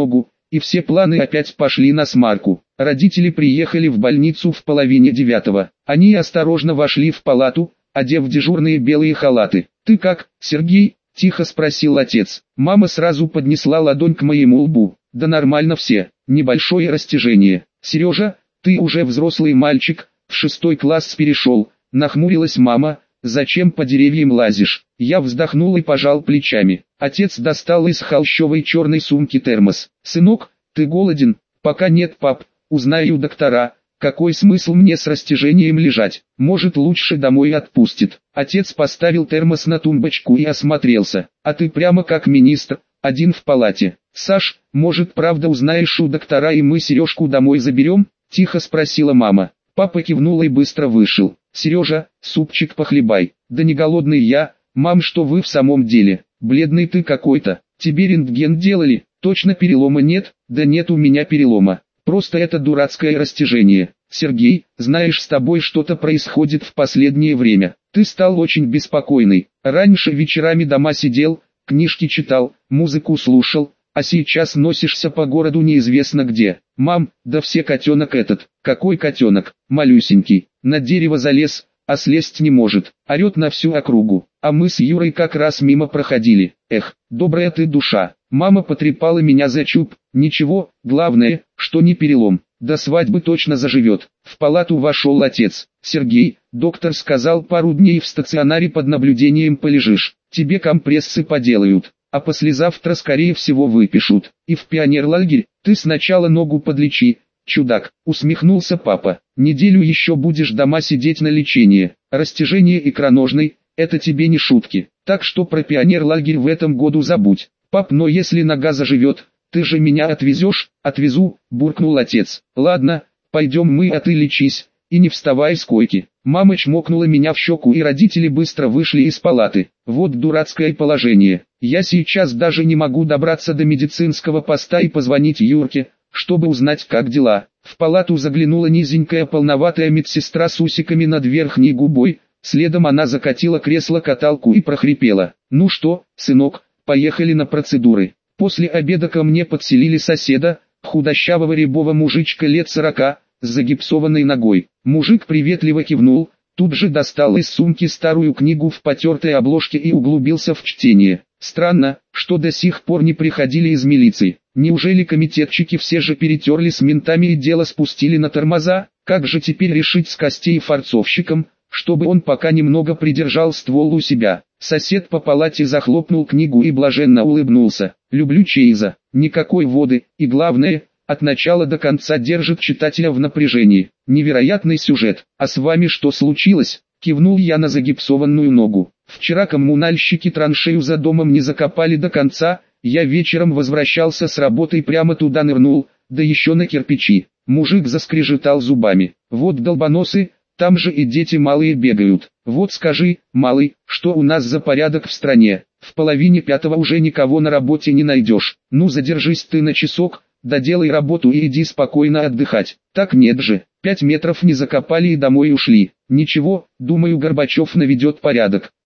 и все планы опять пошли на смарку. Родители приехали в больницу в половине 9. Они осторожно вошли в палату, одев дежурные белые халаты. «Ты как, Сергей?» – тихо спросил отец. Мама сразу поднесла ладонь к моему лбу. «Да нормально все, небольшое растяжение. Сережа, ты уже взрослый мальчик, в 6 класс перешел», – нахмурилась мама. «Зачем по деревьям лазишь?» Я вздохнул и пожал плечами. Отец достал из холщовой черной сумки термос. «Сынок, ты голоден?» «Пока нет, пап, узнаю доктора. Какой смысл мне с растяжением лежать? Может, лучше домой отпустит». Отец поставил термос на тумбочку и осмотрелся. «А ты прямо как министр, один в палате. Саш, может, правда узнаешь у доктора и мы Сережку домой заберем?» – тихо спросила мама. Папа кивнул и быстро вышел. «Сережа, супчик похлебай». «Да не голодный я, мам, что вы в самом деле? Бледный ты какой-то. Тебе рентген делали? Точно перелома нет?» «Да нет у меня перелома. Просто это дурацкое растяжение. Сергей, знаешь, с тобой что-то происходит в последнее время. Ты стал очень беспокойный. Раньше вечерами дома сидел, книжки читал, музыку слушал, а сейчас носишься по городу неизвестно где». «Мам, да все котенок этот». «Какой котенок? Малюсенький. На дерево залез, а слезть не может. Орет на всю округу. А мы с Юрой как раз мимо проходили. Эх, добрая ты душа». Мама потрепала меня за чуб. «Ничего, главное, что не перелом. До свадьбы точно заживет». В палату вошел отец. «Сергей, доктор сказал, пару дней в стационаре под наблюдением полежишь. Тебе компрессы поделают, а послезавтра скорее всего выпишут. И в пионерлагерь. Ты сначала ногу подлечи, чудак», усмехнулся папа. «Неделю еще будешь дома сидеть на лечение. Растяжение икроножной – это тебе не шутки. Так что про пионерлагерь в этом году забудь. Пап, но если нога заживет, ты же меня отвезешь?» «Отвезу», буркнул отец. «Ладно, пойдем мы, а ты лечись, и не вставай с койки». Мама чмокнула меня в щеку, и родители быстро вышли из палаты. Вот дурацкое положение. Я сейчас даже не могу добраться до медицинского поста и позвонить Юрке, чтобы узнать, как дела. В палату заглянула низенькая полноватая медсестра с усиками над верхней губой. Следом она закатила кресло-каталку и прохрипела: «Ну что, сынок, поехали на процедуры». После обеда ко мне подселили соседа, худощавого рябого мужичка лет 40, с загипсованной ногой. Мужик приветливо кивнул, тут же достал из сумки старую книгу в потертой обложке и углубился в чтение. Странно, что до сих пор не приходили из милиции. Неужели комитетчики все же перетерли с ментами и дело спустили на тормоза? Как же теперь решить с Костей форцовщиком, чтобы он пока немного придержал ствол у себя? Сосед по палате захлопнул книгу и блаженно улыбнулся. «Люблю Чейза, никакой воды, и главное, от начала до конца держит читателя в напряжении. Невероятный сюжет. А с вами что случилось?» Кивнул я на загипсованную ногу. «Вчера коммунальщики траншею за домом не закопали до конца, я вечером возвращался с работы и прямо туда нырнул, да еще на кирпичи». Мужик заскрежетал зубами. «Вот долбоносы, там же и дети малые бегают. Вот скажи, малый, что у нас за порядок в стране? В половине 5 уже никого на работе не найдешь. Ну задержись ты на часок, доделай работу и иди спокойно отдыхать». «Так нет же, 5 метров не закопали и домой ушли». «Ничего, думаю, Горбачев наведет порядок».